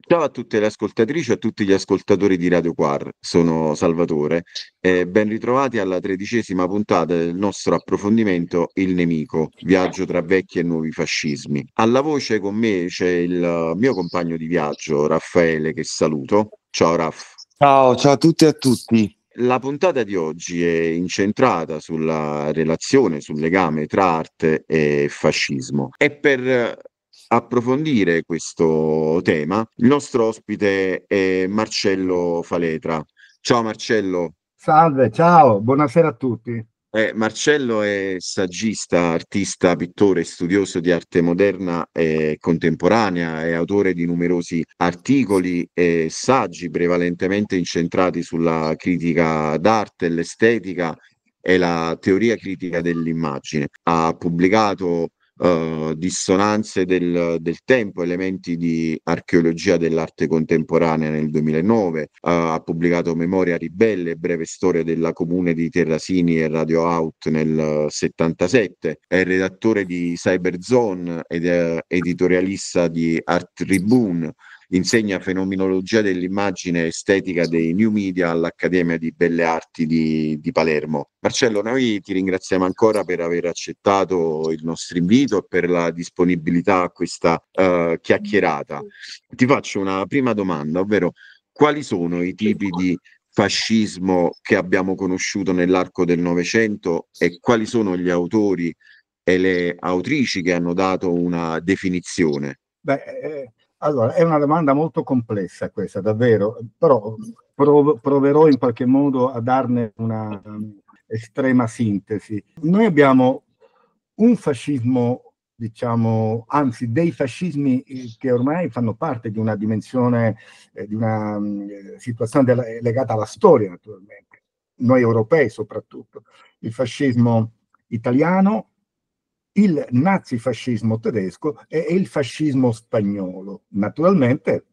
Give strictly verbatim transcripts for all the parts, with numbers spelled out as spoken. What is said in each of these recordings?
Ciao a tutte le ascoltatrici e a tutti gli ascoltatori di Radio Quar, sono Salvatore e ben ritrovati alla tredicesima puntata del nostro approfondimento Il nemico, viaggio tra vecchi e nuovi fascismi. Alla voce con me c'è il mio compagno di viaggio, Raffaele, che saluto. Ciao Raff. Ciao, ciao a tutti e a tutti. La puntata di oggi è incentrata sulla relazione, sul legame tra arte e fascismo. E per approfondire questo tema, il nostro ospite è Marcello Faletra. Ciao Marcello. Salve, ciao, buonasera a tutti. Eh, Marcello è saggista, artista, pittore, studioso di arte moderna e contemporanea, è autore di numerosi articoli e saggi prevalentemente incentrati sulla critica d'arte, l'estetica e la teoria critica dell'immagine. Ha pubblicato eh, Dissonanze del, del tempo, elementi di archeologia dell'arte contemporanea nel duemilanove, eh, ha pubblicato Memoria ribelle, breve storia della comune di Terrasini e Radio Out nel settantasette, è redattore di Cyberzone ed è editorialista di Art Tribune. Insegna fenomenologia dell'immagine e estetica dei new media all'Accademia di Belle Arti di, di Palermo. Marcello, noi ti ringraziamo ancora per aver accettato il nostro invito e per la disponibilità a questa uh, chiacchierata. Ti faccio una prima domanda, ovvero quali sono i tipi di fascismo che abbiamo conosciuto nell'arco del Novecento e quali sono gli autori e le autrici che hanno dato una definizione? Beh, eh, allora, è una domanda molto complessa questa, davvero, però prov- proverò in qualche modo a darne una um, estrema sintesi. Noi abbiamo un fascismo, diciamo, anzi dei fascismi che ormai fanno parte di una dimensione, eh, di una um, situazione della- legata alla storia, naturalmente, noi europei soprattutto. Il fascismo italiano, il nazifascismo tedesco e il fascismo spagnolo. Naturalmente,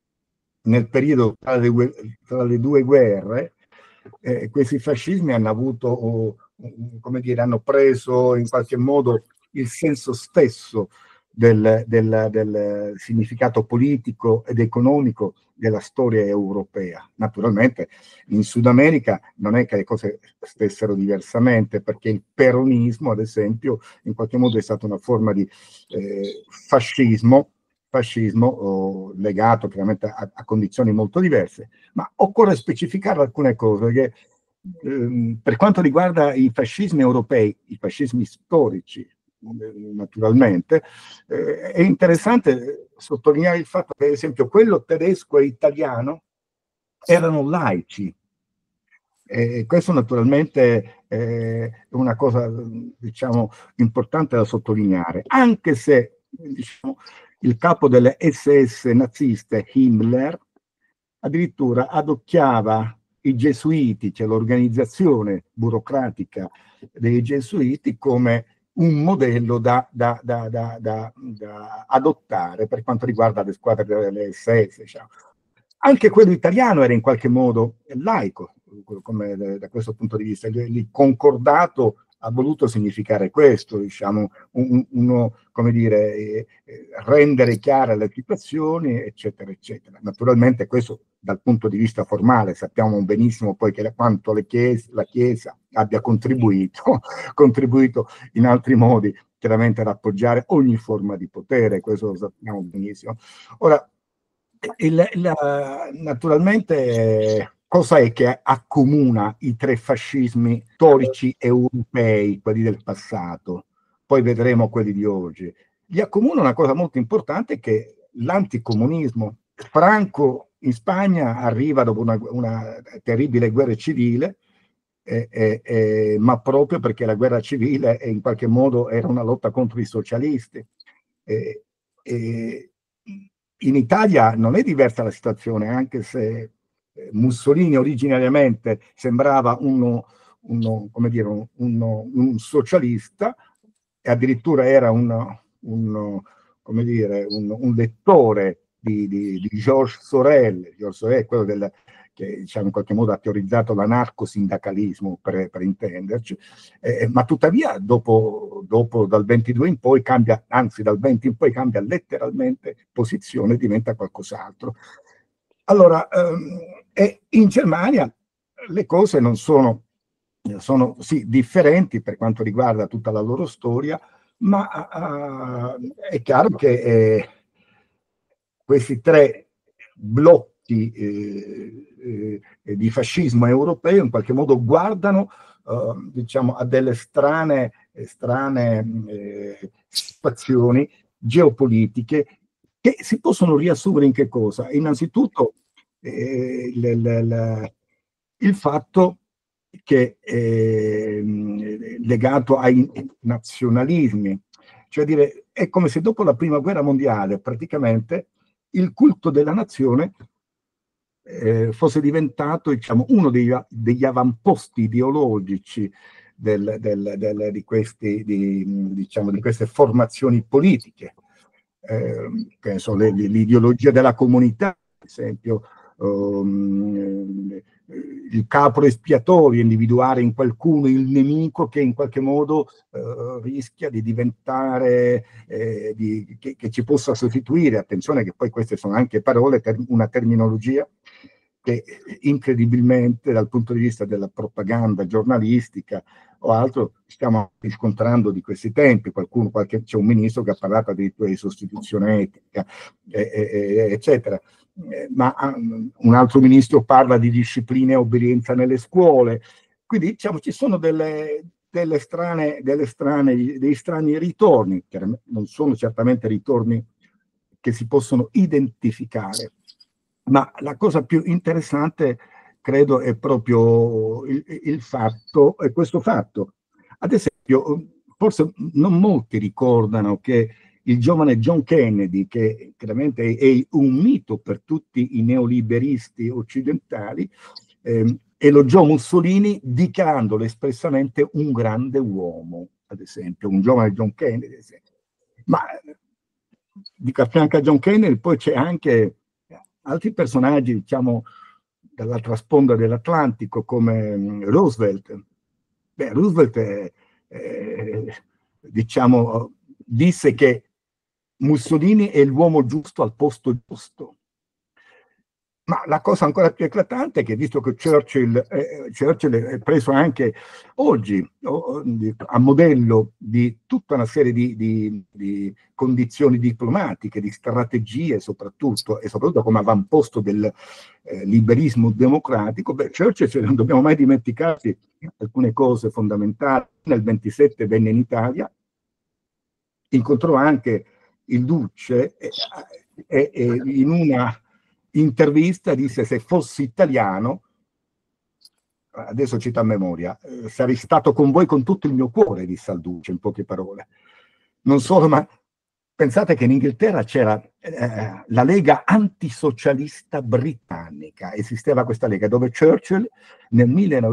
nel periodo tra le, tra le due guerre, eh, questi fascismi hanno avuto, oh, come dire, hanno preso in qualche modo il senso stesso del, del, del significato politico ed economico della storia europea. Naturalmente in Sud America non è che le cose stessero diversamente, perché il peronismo, ad esempio, in qualche modo è stata una forma di eh, fascismo, fascismo oh, legato chiaramente a, a condizioni molto diverse, ma occorre specificare alcune cose che ehm, per quanto riguarda i fascismi europei, i fascismi storici, naturalmente, eh, è interessante sottolineare il fatto che, ad esempio, quello tedesco e italiano erano laici. E questo naturalmente è una cosa, diciamo, importante da sottolineare, anche se, diciamo, il capo delle esse esse naziste, Himmler, addirittura adocchiava i gesuiti, cioè l'organizzazione burocratica dei gesuiti, come un modello da, da, da, da, da, da adottare per quanto riguarda le squadre delle esse esse. Diciamo. Anche quello italiano era in qualche modo laico, come da questo punto di vista. Il concordato ha voluto significare questo, diciamo, un, uno, come dire, eh, rendere chiare le situazioni, eccetera, eccetera. Naturalmente questo dal punto di vista formale, sappiamo benissimo poi che quanto le chiese, la Chiesa abbia contribuito, contribuito in altri modi, chiaramente ad appoggiare ogni forma di potere, questo lo sappiamo benissimo. Ora, il, la, naturalmente, cosa è che accomuna i tre fascismi storici europei, quelli del passato? Poi vedremo quelli di oggi. Li accomuna una cosa molto importante, che l'anticomunismo. Franco in Spagna arriva dopo una, una terribile guerra civile, eh, eh, eh, ma proprio perché la guerra civile in qualche modo era una lotta contro i socialisti. Eh, eh, in Italia non è diversa la situazione, anche se Mussolini originariamente sembrava uno, uno, come dire, uno, uno, un socialista, e addirittura era un, un, come dire, un, un lettore di, di, di Georges Sorel, Georges Sorel, quello del, che diciamo, in qualche modo ha teorizzato l'anarcosindacalismo, per, per intenderci, eh, ma tuttavia dopo, dopo dal ventidue in poi cambia, anzi dal venti in poi cambia letteralmente posizione, diventa qualcos'altro. Allora, ehm, e in Germania le cose non sono, sono sì, differenti per quanto riguarda tutta la loro storia, ma uh, è chiaro che eh, questi tre blocchi eh, eh, di fascismo europeo in qualche modo guardano uh, diciamo, a delle strane, strane eh, situazioni geopolitiche che si possono riassumere in che cosa? Innanzitutto eh, l, l, l, il fatto che è legato ai nazionalismi, cioè dire, è come se dopo la prima guerra mondiale praticamente il culto della nazione eh, fosse diventato, diciamo, uno degli, degli avamposti ideologici del, del, del, di, questi, di, diciamo, di queste formazioni politiche. Eh, che so, le, l'ideologia della comunità, ad esempio, um, il capro espiatorio, individuare in qualcuno il nemico che in qualche modo uh, rischia di diventare, eh, di, che, che ci possa sostituire. Attenzione che poi queste sono anche parole, ter- una terminologia che incredibilmente dal punto di vista della propaganda giornalistica o altro stiamo riscontrando di questi tempi. Qualcuno, qualche, c'è un ministro che ha parlato addirittura di sostituzione etica, eh, eh, eccetera. Eh, ma um, un altro ministro parla di disciplina e obbedienza nelle scuole. Quindi diciamo ci sono delle, delle strane, delle strane, dei strani ritorni, che non sono certamente ritorni che si possono identificare. Ma la cosa più interessante, credo, è proprio il, il fatto, è questo fatto. Ad esempio, forse non molti ricordano che il giovane John Kennedy, che chiaramente è, è un mito per tutti i neoliberisti occidentali, eh, elogiò Mussolini dichiarandolo espressamente un grande uomo, ad esempio, un giovane John Kennedy. Ma dico, a fianco a John Kennedy poi c'è anche altri personaggi, diciamo, dall'altra sponda dell'Atlantico, come Roosevelt. Beh, Roosevelt, è, è, diciamo, disse che Mussolini è l'uomo giusto al posto giusto. Ma la cosa ancora più eclatante è che, visto che Churchill, eh, Churchill è preso anche oggi oh, a modello di tutta una serie di, di, di condizioni diplomatiche, di strategie soprattutto, e soprattutto come avamposto del eh, liberismo democratico, beh, Churchill, cioè, non dobbiamo mai dimenticarci alcune cose fondamentali. Nel ventisette venne in Italia, incontrò anche il Duce e, e, e in una intervista disse: se fossi italiano, adesso cito a memoria, eh, sarei stato con voi con tutto il mio cuore, disse al Duce, in poche parole. Non solo, ma pensate che in Inghilterra c'era eh, la Lega Antisocialista Britannica, esisteva questa Lega, dove Churchill nel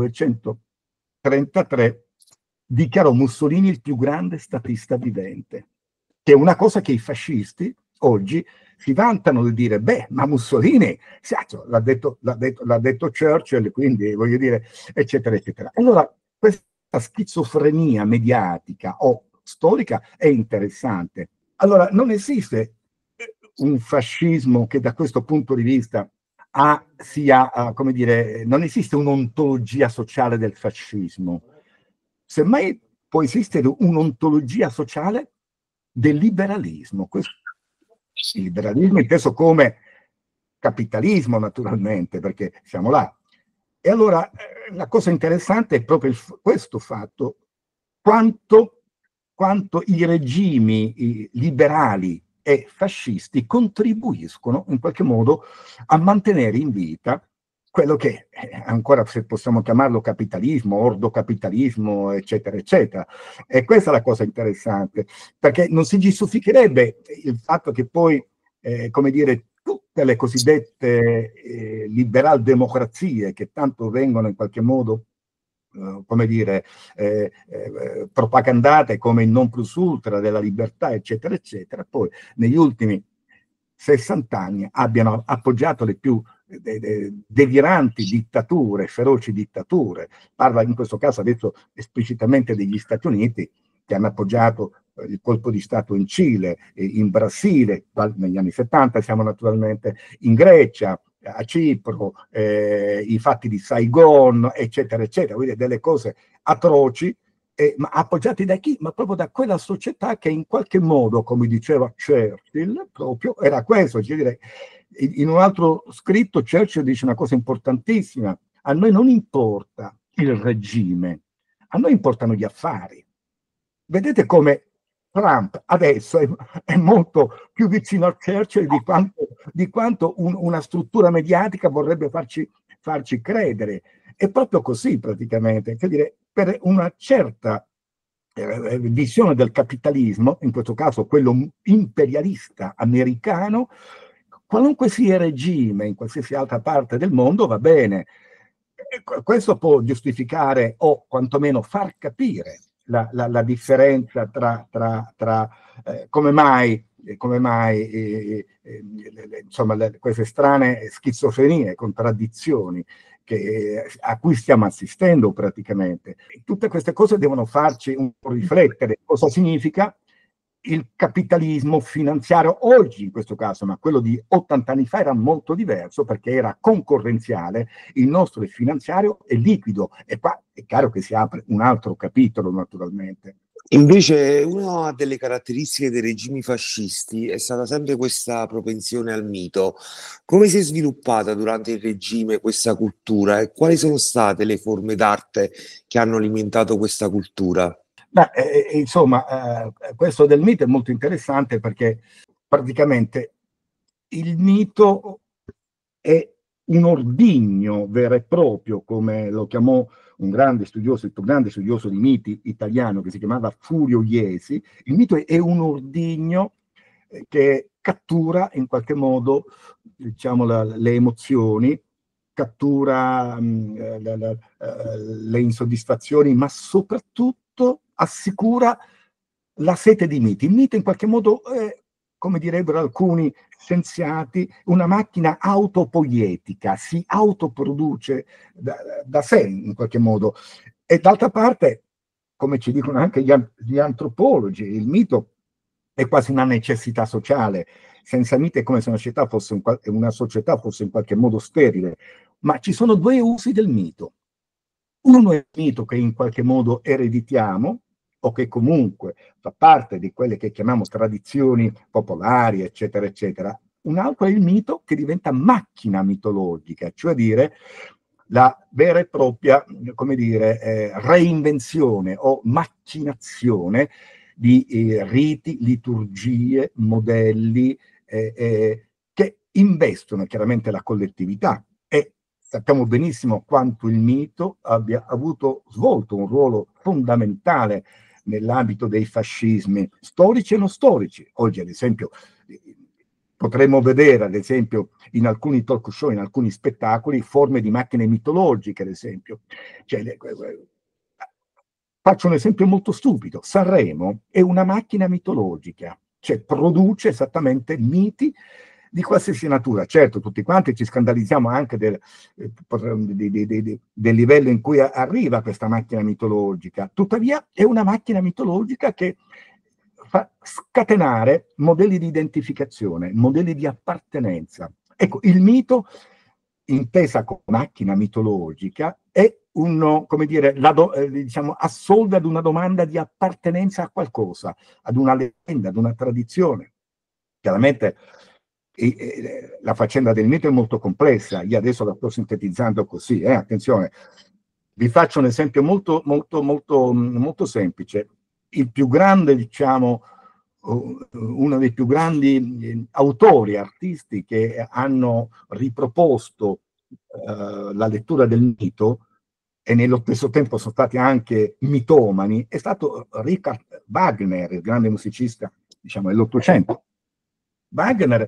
millenovecentotrentatré dichiarò Mussolini il più grande statista vivente, che è una cosa che i fascisti oggi si vantano di dire: beh, ma Mussolini, l'ha detto, l'ha detto, l'ha detto Churchill, quindi voglio dire, eccetera, eccetera. Allora, questa schizofrenia mediatica o storica è interessante. Allora, non esiste un fascismo che da questo punto di vista ha, sia, uh, come dire, non esiste un'ontologia sociale del fascismo. Semmai può esistere un'ontologia sociale del liberalismo. Questo, il liberalismo inteso come capitalismo, naturalmente, perché siamo là. E allora eh, la cosa interessante è proprio il, questo fatto, quanto, quanto i regimi i liberali e fascisti contribuiscono in qualche modo a mantenere in vita quello che ancora, se possiamo chiamarlo capitalismo, ordocapitalismo, eccetera, eccetera. E questa è la cosa interessante, perché non si giustificherebbe il fatto che poi, eh, come dire, tutte le cosiddette eh, liberal democrazie, che tanto vengono in qualche modo, eh, come dire, eh, eh, propagandate come il non plus ultra della libertà, eccetera, eccetera, poi negli ultimi sessanta anni abbiano appoggiato le più de, de, deliranti dittature, feroci dittature. Parla in questo caso adesso esplicitamente degli Stati Uniti, che hanno appoggiato il colpo di Stato in Cile, in Brasile, negli anni settanta, siamo naturalmente in Grecia, a Cipro, eh, i fatti di Saigon, eccetera, eccetera, quindi delle cose atroci, eh, ma appoggiati da chi? Ma proprio da quella società che in qualche modo, come diceva Churchill, proprio era questo, cioè dire, in un altro scritto Churchill dice una cosa importantissima: a noi non importa il regime, a noi importano gli affari. Vedete come Trump adesso è, è molto più vicino a Churchill di quanto, di quanto un, una struttura mediatica vorrebbe farci, farci credere. È proprio così praticamente, cioè dire, per una certa eh, visione del capitalismo, in questo caso quello imperialista americano, qualunque sia il regime in qualsiasi altra parte del mondo va bene. Questo può giustificare o quantomeno far capire La, la, la differenza tra, tra, tra eh, come mai, come mai eh, eh, le, le, insomma, le, queste strane schizofrenie, contraddizioni che, eh, a cui stiamo assistendo praticamente. Tutte queste cose devono farci un po' riflettere cosa significa il capitalismo finanziario oggi in questo caso, ma quello di ottanta anni fa era molto diverso perché era concorrenziale, il nostro è finanziario e liquido, e qua è chiaro che si apre un altro capitolo naturalmente. Invece una delle caratteristiche dei regimi fascisti è stata sempre questa propensione al mito. Come si è sviluppata durante il regime questa cultura e quali sono state le forme d'arte che hanno alimentato questa cultura? Beh, eh, insomma, eh, questo del mito è molto interessante perché praticamente il mito è un ordigno vero e proprio, come lo chiamò un grande studioso, il più grande studioso di miti italiano, che si chiamava Furio Iesi. Il mito è un ordigno che cattura in qualche modo, diciamo, la, le emozioni, cattura mh, la, la, le insoddisfazioni, ma soprattutto assicura la sete di miti. Il mito in qualche modo è, come direbbero alcuni scienziati, una macchina autopoietica, si autoproduce da, da sé in qualche modo. E d'altra parte, come ci dicono anche gli, gli antropologi, il mito è quasi una necessità sociale. Senza mito è come se una società fosse, un, una società fosse in qualche modo sterile. Ma ci sono due usi del mito. Uno è il mito che in qualche modo ereditiamo, o che comunque fa parte di quelle che chiamiamo tradizioni popolari, eccetera, eccetera. Un altro è il mito che diventa macchina mitologica, cioè dire la vera e propria, come dire, eh, reinvenzione o macchinazione di eh, riti, liturgie, modelli eh, eh, che investono chiaramente la collettività. E sappiamo benissimo quanto il mito abbia avuto svolto un ruolo fondamentale nell'ambito dei fascismi storici e non storici. Oggi, ad esempio, potremmo vedere, ad esempio, in alcuni talk show, in alcuni spettacoli, forme di macchine mitologiche, ad esempio. Cioè, faccio un esempio molto stupido. Sanremo è una macchina mitologica, cioè produce esattamente miti di qualsiasi natura. Certo, tutti quanti ci scandalizziamo anche del, del, del, del livello in cui arriva questa macchina mitologica, tuttavia è una macchina mitologica che fa scatenare modelli di identificazione, modelli di appartenenza. Ecco, il mito, intesa come macchina mitologica, è uno, come dire, la do, eh, diciamo, assolve ad una domanda di appartenenza a qualcosa, ad una leggenda, ad una tradizione. Chiaramente E, e, la faccenda del mito è molto complessa, io adesso la sto sintetizzando così, eh, attenzione. Vi faccio un esempio molto, molto, molto, molto semplice. Il più grande, diciamo, uno dei più grandi autori, artisti che hanno riproposto uh, la lettura del mito e nello stesso tempo sono stati anche mitomani, è stato Richard Wagner, il grande musicista, diciamo, dell'Ottocento. Wagner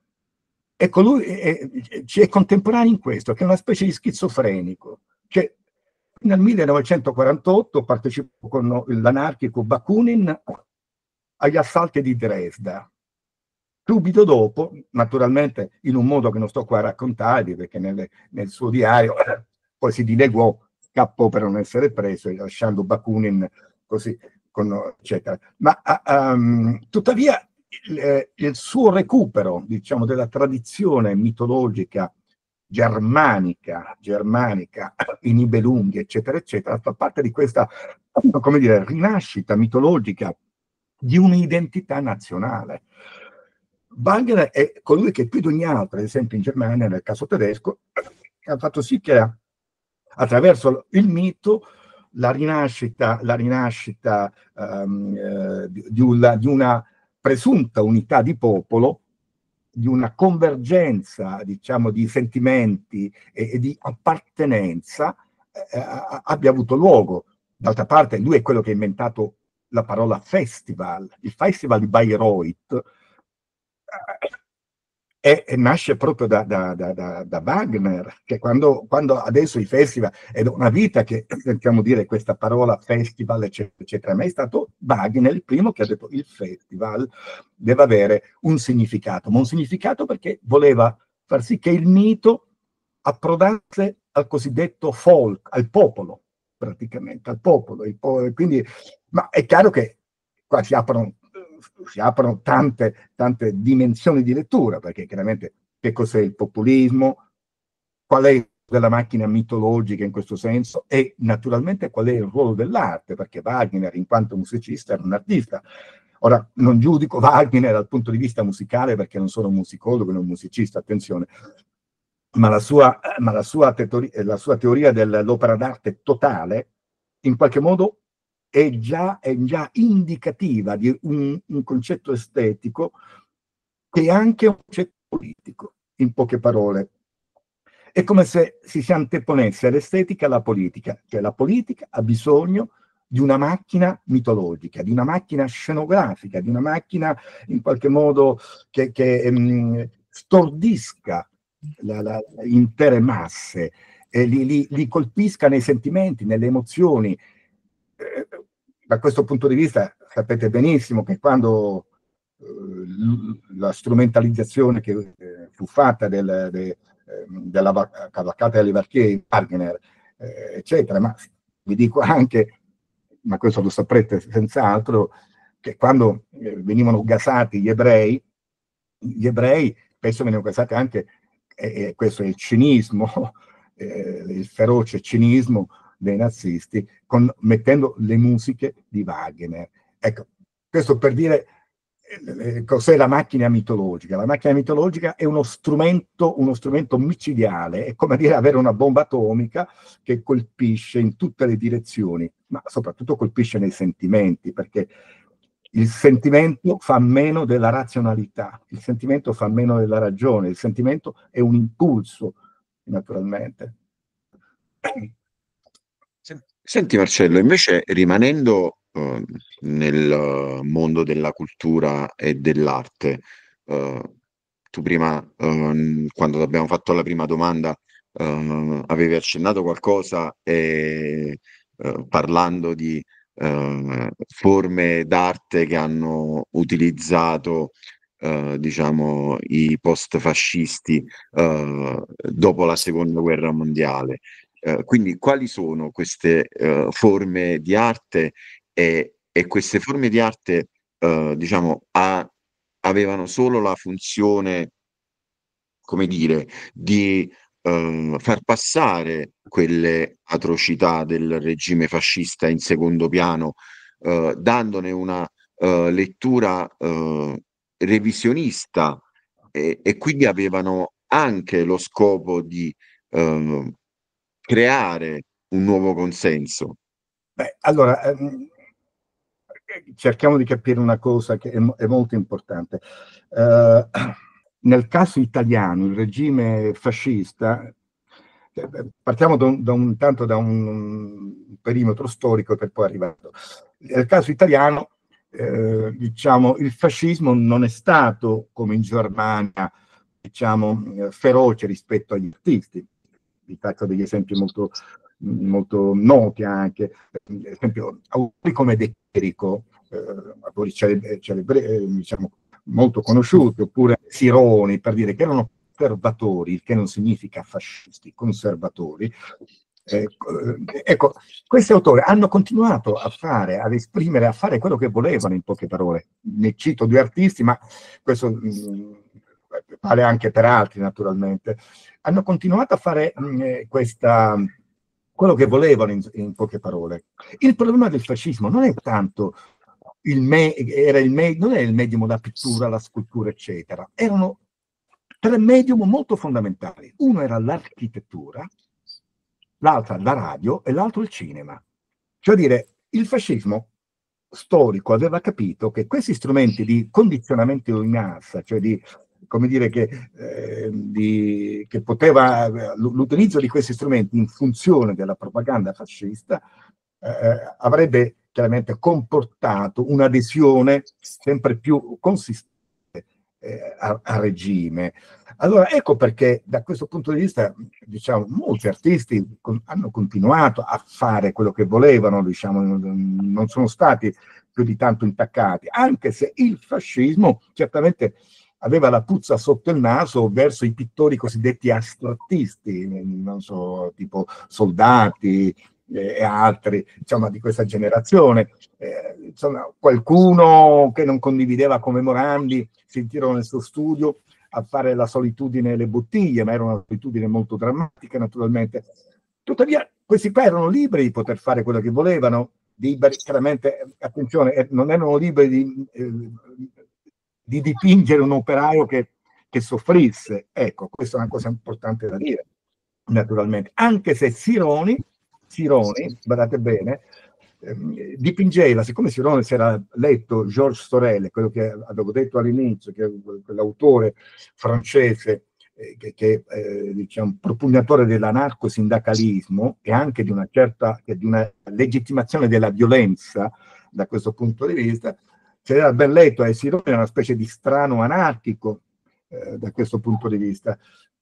Ecco, lui è, è, ci è contemporaneo in questo, che è una specie di schizofrenico. Cioè, nel millenovecentoquarantotto partecipò con l'anarchico Bakunin agli assalti di Dresda. Subito dopo, naturalmente in un modo che non sto qua a raccontarvi, perché nel, nel suo diario poi si dileguò, scappò per non essere preso, lasciando Bakunin così, con, eccetera. Ma um, tuttavia il, il suo recupero, diciamo, della tradizione mitologica germanica, germanica, i Nibelunghi, eccetera, eccetera, fa parte di questa, come dire, rinascita mitologica di un'identità nazionale. Wagner è colui che più di ogni altro, ad esempio in Germania, nel caso tedesco, ha fatto sì che attraverso il mito la rinascita, la rinascita um, eh, di, una, di una presunta unità di popolo, di una convergenza, diciamo, di sentimenti e, e di appartenenza eh, abbia avuto luogo. D'altra parte lui è quello che ha inventato la parola festival, il festival di Bayreuth, E, e nasce proprio da, da, da, da Wagner, che quando, quando adesso i festival, è una vita che sentiamo dire questa parola festival, eccetera, eccetera, ma è stato Wagner il primo che ha detto il festival deve avere un significato, ma un significato perché voleva far sì che il mito approdasse al cosiddetto folk, al popolo, praticamente, al popolo. Il po- quindi, ma è chiaro che qua si aprono si aprono tante, tante dimensioni di lettura, perché chiaramente che cos'è il populismo, qual è della macchina mitologica in questo senso e naturalmente qual è il ruolo dell'arte, perché Wagner in quanto musicista era un artista. Ora, non giudico Wagner dal punto di vista musicale perché non sono un musicologo, non un musicista, attenzione, ma la sua, ma la sua, teoria, la sua teoria dell'opera d'arte totale in qualche modo è già, è già indicativa di un, un concetto estetico che è anche un concetto politico, in poche parole. È come se si si anteponesse l'estetica alla politica, cioè la politica ha bisogno di una macchina mitologica, di una macchina scenografica, di una macchina in qualche modo che, che um, stordisca la, la, intere masse, e li, li, li colpisca nei sentimenti, nelle emozioni. Eh, da questo punto di vista sapete benissimo che quando eh, la strumentalizzazione che eh, fu fatta del, de, della cavalcata delle Valchirie, Wagner, eh, eccetera, ma vi dico anche, ma questo lo saprete senz'altro, che quando eh, venivano gasati gli ebrei, gli ebrei spesso venivano gasati anche, e eh, questo è il cinismo, eh, il feroce cinismo dei nazisti, con, mettendo le musiche di Wagner. Ecco, questo per dire eh, cos'è la macchina mitologica. La macchina mitologica è uno strumento, uno strumento micidiale, è come dire avere una bomba atomica che colpisce in tutte le direzioni, ma soprattutto colpisce nei sentimenti, perché il sentimento fa meno della razionalità, il sentimento fa meno della ragione, il sentimento è un impulso, naturalmente. Senti Marcello, invece rimanendo eh, nel mondo della cultura e dell'arte, eh, tu prima, eh, quando abbiamo fatto la prima domanda, eh, avevi accennato qualcosa e, eh, parlando di eh, forme d'arte che hanno utilizzato, eh, diciamo, i post-fascisti eh, dopo la seconda guerra mondiale. Uh, quindi quali sono queste uh, forme di arte e, e queste forme di arte, uh, diciamo, a, avevano solo la funzione, come dire, di uh, far passare quelle atrocità del regime fascista in secondo piano, uh, dandone una uh, lettura uh, revisionista e, e quindi avevano anche lo scopo di uh, creare un nuovo consenso. Beh, allora, ehm, cerchiamo di capire una cosa che è, è molto importante. Uh, nel caso italiano, il regime fascista, partiamo da un, da un, tanto da un perimetro storico per poi arrivare. Nel caso italiano, eh, diciamo, il fascismo non è stato, come in Germania, diciamo, feroce rispetto agli artisti. Vi faccio degli esempi molto, molto noti anche. Per esempio, autori come De Chirico, eh, autori celebre, celebre, diciamo, molto conosciuti, oppure Sironi, per dire che erano conservatori, il che non significa fascisti, conservatori. Eh, ecco, questi autori hanno continuato a fare, ad esprimere, a fare quello che volevano, in poche parole. Ne cito due artisti, ma questo mh, vale anche per altri, naturalmente. Hanno continuato a fare mh, questa, quello che volevano, in, in poche parole. Il problema del fascismo non è tanto il, me, era il me, non è il medium, la pittura, la scultura, eccetera. Erano tre medium molto fondamentali. Uno era l'architettura, l'altra la radio e l'altro il cinema. Cioè dire, il fascismo storico aveva capito che questi strumenti di condizionamento in massa, cioè di, come dire, che, eh, di, che poteva, l'utilizzo di questi strumenti in funzione della propaganda fascista, eh, avrebbe chiaramente comportato un'adesione sempre più consistente eh, a, a regime. Allora ecco perché da questo punto di vista, diciamo, molti artisti con, hanno continuato a fare quello che volevano, diciamo, non sono stati più di tanto intaccati, anche se il fascismo certamente aveva la puzza sotto il naso verso i pittori cosiddetti astrattisti, non so, tipo Soldati eh, e altri, insomma, di questa generazione. Eh, insomma, qualcuno che non condivideva come Morandi si ritirò nel suo studio a fare La solitudine e le bottiglie, ma era una solitudine molto drammatica, naturalmente. Tuttavia, questi qua erano liberi di poter fare quello che volevano, liberi, chiaramente, attenzione, non erano liberi di, eh, di dipingere un operaio che, che soffrisse. Ecco, questa è una cosa importante da dire, naturalmente. Anche se Sironi, Sironi, guardate bene, eh, dipingeva, siccome Sironi si era letto Georges Sorel, quello che avevo detto all'inizio, che è quell'autore francese eh, che, che eh, diciamo, propugnatore dell'anarcosindacalismo e anche di una certa, di una legittimazione della violenza da questo punto di vista, se era ben letto, e Sironi era una specie di strano anarchico eh, da questo punto di vista.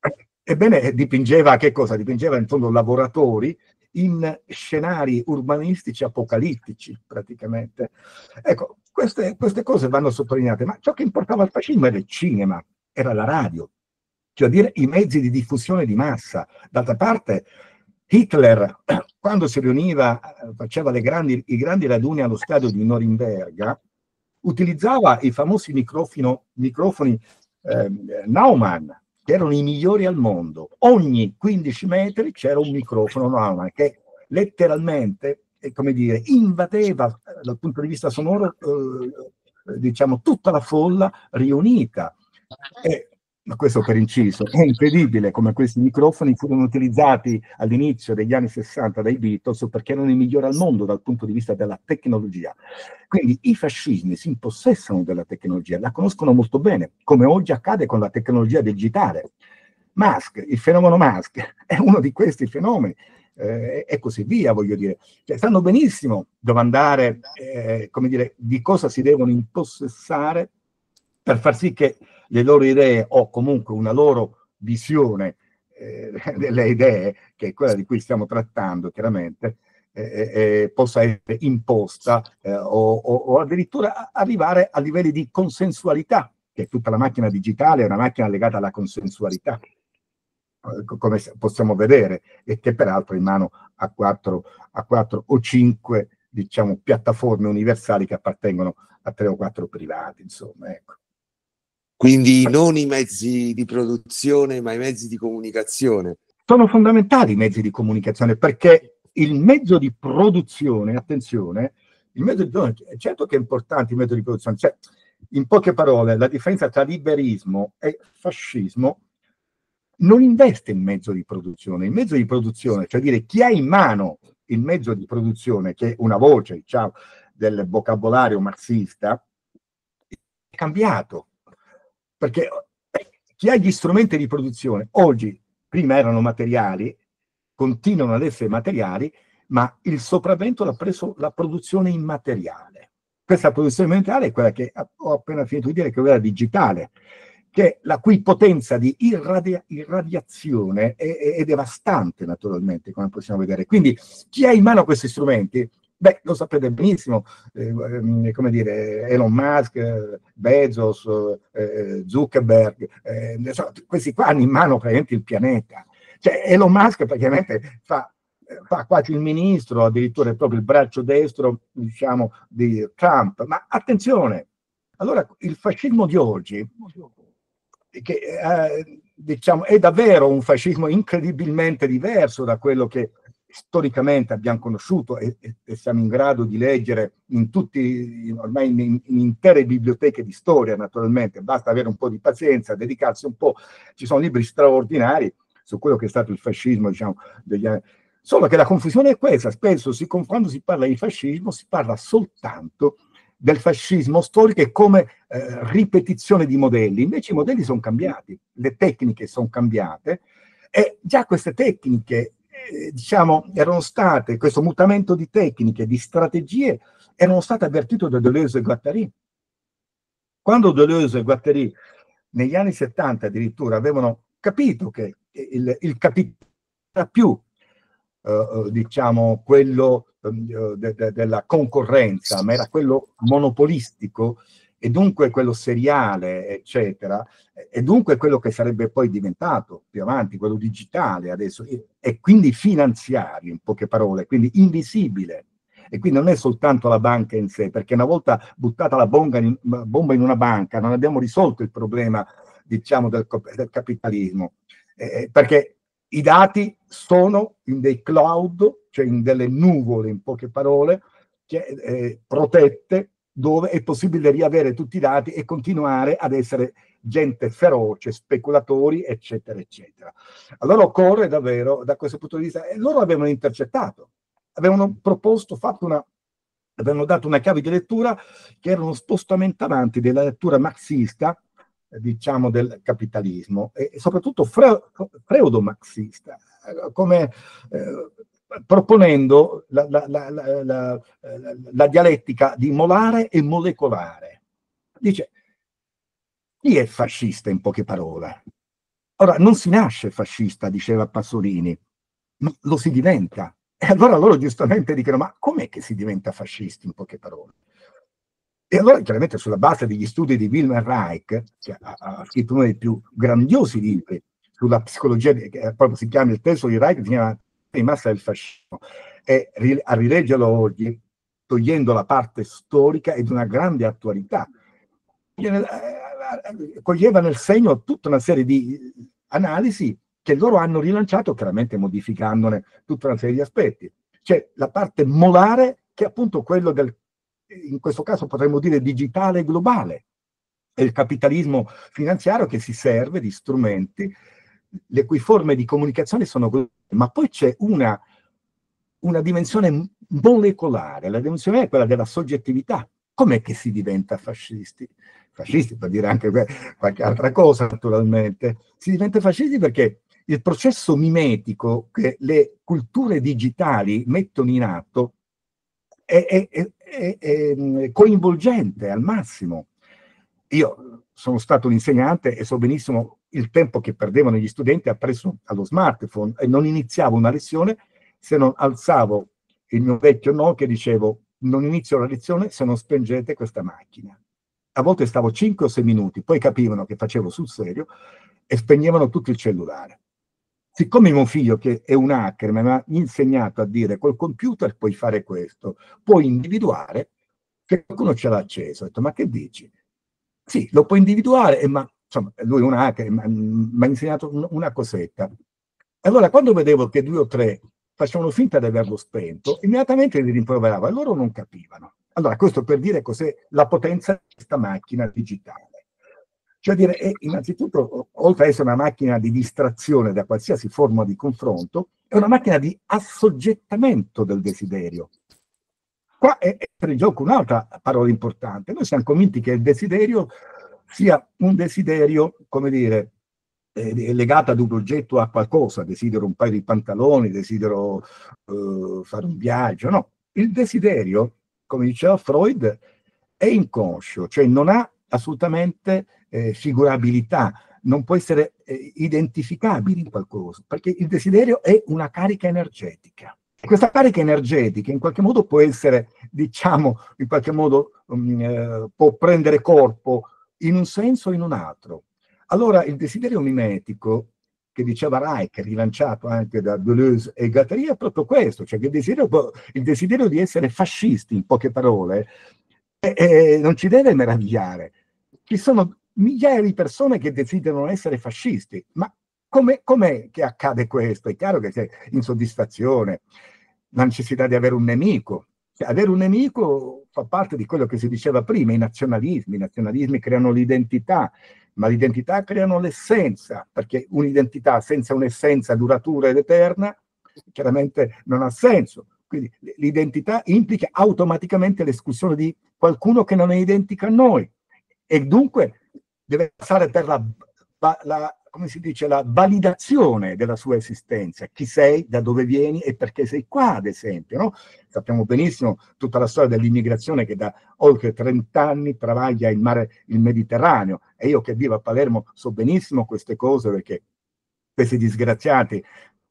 Ebbene, dipingeva che cosa? Dipingeva in fondo lavoratori in scenari urbanistici apocalittici, praticamente. Ecco, queste, queste cose vanno sottolineate, ma ciò che importava al fascismo era il cinema, era la radio, cioè dire i mezzi di diffusione di massa. D'altra parte, Hitler, quando si riuniva, faceva le grandi, i grandi raduni allo stadio di Norimberga, utilizzava i famosi microfono, microfoni eh, Naumann, che erano i migliori al mondo. Ogni quindici metri c'era un microfono Naumann che letteralmente, eh, come dire, invadeva dal punto di vista sonoro eh, diciamo tutta la folla riunita. E, ma questo per inciso, è incredibile come questi microfoni furono utilizzati all'inizio degli anni sessanta dai Beatles perché erano i migliori al mondo dal punto di vista della tecnologia. Quindi i fascismi si impossessano della tecnologia, la conoscono molto bene, come oggi accade con la tecnologia digitale. Musk, il fenomeno Musk, è uno di questi fenomeni, eh, e così via, voglio dire. Cioè, sanno benissimo dove andare, eh, come dire, di cosa si devono impossessare per far sì che le loro idee o comunque una loro visione eh, delle idee, che è quella di cui stiamo trattando chiaramente, eh, eh, possa essere imposta eh, o, o, o addirittura arrivare a livelli di consensualità, che tutta la macchina digitale è una macchina legata alla consensualità, eh, come possiamo vedere, e che peraltro è in mano a quattro, a quattro o cinque diciamo, piattaforme universali che appartengono a tre o quattro privati, insomma, ecco. Quindi non i mezzi di produzione, ma i mezzi di comunicazione. Sono fondamentali i mezzi di comunicazione, perché il mezzo di produzione, attenzione, il mezzo di produzione, certo che è importante il mezzo di produzione, cioè, in poche parole, la differenza tra liberismo e fascismo non investe in mezzo di produzione. Il mezzo di produzione, cioè dire chi ha in mano il mezzo di produzione, che è una voce, diciamo, del vocabolario marxista, è cambiato. Perché chi ha gli strumenti di produzione, oggi, prima erano materiali, continuano ad essere materiali, ma il sopravvento l'ha preso la produzione immateriale. Questa produzione immateriale è quella che ho appena finito di dire, che è quella digitale, che la cui potenza di irradia irradiazione è, è, è devastante, naturalmente, come possiamo vedere. Quindi chi ha in mano questi strumenti Beh, lo sapete benissimo, eh, ehm, come dire, Elon Musk, eh, Bezos, eh, Zuckerberg, eh, so, questi qua hanno in mano praticamente il pianeta. Cioè, Elon Musk praticamente fa, eh, fa quasi il ministro, addirittura è proprio il braccio destro, diciamo, di Trump. Ma attenzione, allora il fascismo di oggi, che eh, diciamo, è davvero un fascismo incredibilmente diverso da quello che storicamente abbiamo conosciuto e, e, e siamo in grado di leggere in tutti, ormai in, in, in intere biblioteche di storia, naturalmente, basta avere un po' di pazienza, dedicarsi un po', ci sono libri straordinari su quello che è stato il fascismo, diciamo, degli anni. Solo che la confusione è questa, spesso si, quando si parla di fascismo si parla soltanto del fascismo storico e come eh, ripetizione di modelli, invece i modelli sono cambiati, le tecniche sono cambiate e già queste tecniche Eh, diciamo, erano state, questo mutamento di tecniche, di strategie, erano state avvertite da Deleuze e Guattari. Quando Deleuze e Guattari, negli anni settanta addirittura, avevano capito che il, il capitale più, eh, diciamo, quello eh, de, de, della concorrenza, ma era quello monopolistico, e dunque quello seriale, eccetera, e dunque quello che sarebbe poi diventato più avanti, quello digitale adesso, e quindi finanziario, in poche parole, quindi invisibile. E quindi non è soltanto la banca in sé, perché una volta buttata la bomba in, bomba in una banca non abbiamo risolto il problema, diciamo, del, del capitalismo, eh, perché i dati sono in dei cloud, cioè in delle nuvole, in poche parole, che, eh, protette, dove è possibile riavere tutti i dati e continuare ad essere gente feroce, speculatori, eccetera, eccetera. Allora occorre davvero, da questo punto di vista, e loro avevano intercettato, avevano proposto, fatto una, avevano dato una chiave di lettura che era uno spostamento avanti della lettura marxista, eh, diciamo, del capitalismo, e, e soprattutto fre, freudo-marxista, eh, come... Eh, proponendo la, la, la, la, la, la dialettica di molare e molecolare. Dice, chi è fascista in poche parole? Ora, non si nasce fascista, diceva Pasolini, ma lo si diventa. E allora loro giustamente dicono, ma com'è che si diventa fascisti in poche parole? E allora, chiaramente, sulla base degli studi di Wilhelm Reich, che ha, ha scritto uno dei più grandiosi libri sulla psicologia, che proprio si chiama, il testo di Reich, si chiama in massa del fascismo, e a rileggerlo oggi, togliendo la parte storica ed una grande attualità, coglieva nel segno tutta una serie di analisi che loro hanno rilanciato, chiaramente modificandone tutta una serie di aspetti. C'è la parte molare, che è appunto quello del, in questo caso potremmo dire, digitale globale, è il capitalismo finanziario che si serve di strumenti le cui forme di comunicazione sono globali, ma poi c'è una, una dimensione molecolare, la dimensione è quella della soggettività. Com'è che si diventa fascisti? Fascisti per dire anche qualche altra cosa, naturalmente. Si diventa fascisti perché il processo mimetico che le culture digitali mettono in atto è, è, è, è, è coinvolgente al massimo. Io sono stato un insegnante e so benissimo il tempo che perdevano gli studenti appresso allo smartphone, e non iniziavo una lezione se non alzavo il mio vecchio Nokia e dicevo: non inizio la lezione se non spengete questa macchina. A volte stavo cinque o sei minuti, poi capivano che facevo sul serio e spegnevano tutto il cellulare. Siccome mio figlio, che è un hacker, mi ha insegnato a dire: col computer puoi fare questo, puoi individuare che qualcuno ce l'ha acceso. Ho detto: ma che dici? Sì, lo puoi individuare, ma insomma, lui è un hacker, mi ha insegnato una cosetta. Allora, quando vedevo che due o tre facevano finta di averlo spento, immediatamente li rimproveravo, e loro non capivano. Allora, questo per dire cos'è la potenza di questa macchina digitale. Cioè dire, è innanzitutto, oltre ad essere una macchina di distrazione da qualsiasi forma di confronto, è una macchina di assoggettamento del desiderio. Qua è, è per il gioco un'altra parola importante. Noi siamo convinti che il desiderio sia un desiderio, come dire, eh, legato ad un oggetto o a qualcosa. Desidero un paio di pantaloni, desidero eh, fare un viaggio. No, il desiderio, come diceva Freud, è inconscio, cioè non ha assolutamente eh, figurabilità, non può essere eh, identificabile in qualcosa, perché il desiderio è una carica energetica. Questa carica energetica in qualche modo può essere, diciamo, in qualche modo um, eh, può prendere corpo in un senso o in un altro. Allora il desiderio mimetico che diceva Reich, rilanciato anche da Deleuze e Guattari, è proprio questo, cioè che il desiderio, il desiderio di essere fascisti, in poche parole, eh, eh, non ci deve meravigliare. Ci sono migliaia di persone che desiderano essere fascisti, ma com'è, com'è che accade questo? È chiaro che c'è insoddisfazione, la necessità di avere un nemico. Cioè, avere un nemico fa parte di quello che si diceva prima, i nazionalismi. I nazionalismi creano l'identità, ma l'identità creano l'essenza, perché un'identità senza un'essenza duratura ed eterna chiaramente non ha senso. Quindi l'identità implica automaticamente l'esclusione di qualcuno che non è identico a noi e dunque deve passare per la, la, come si dice, la validazione della sua esistenza. Chi sei, da dove vieni e perché sei qua, ad esempio. No? Sappiamo benissimo tutta la storia dell'immigrazione che da oltre trenta anni travaglia il mare, il Mediterraneo, e io che vivo a Palermo so benissimo queste cose, perché questi disgraziati,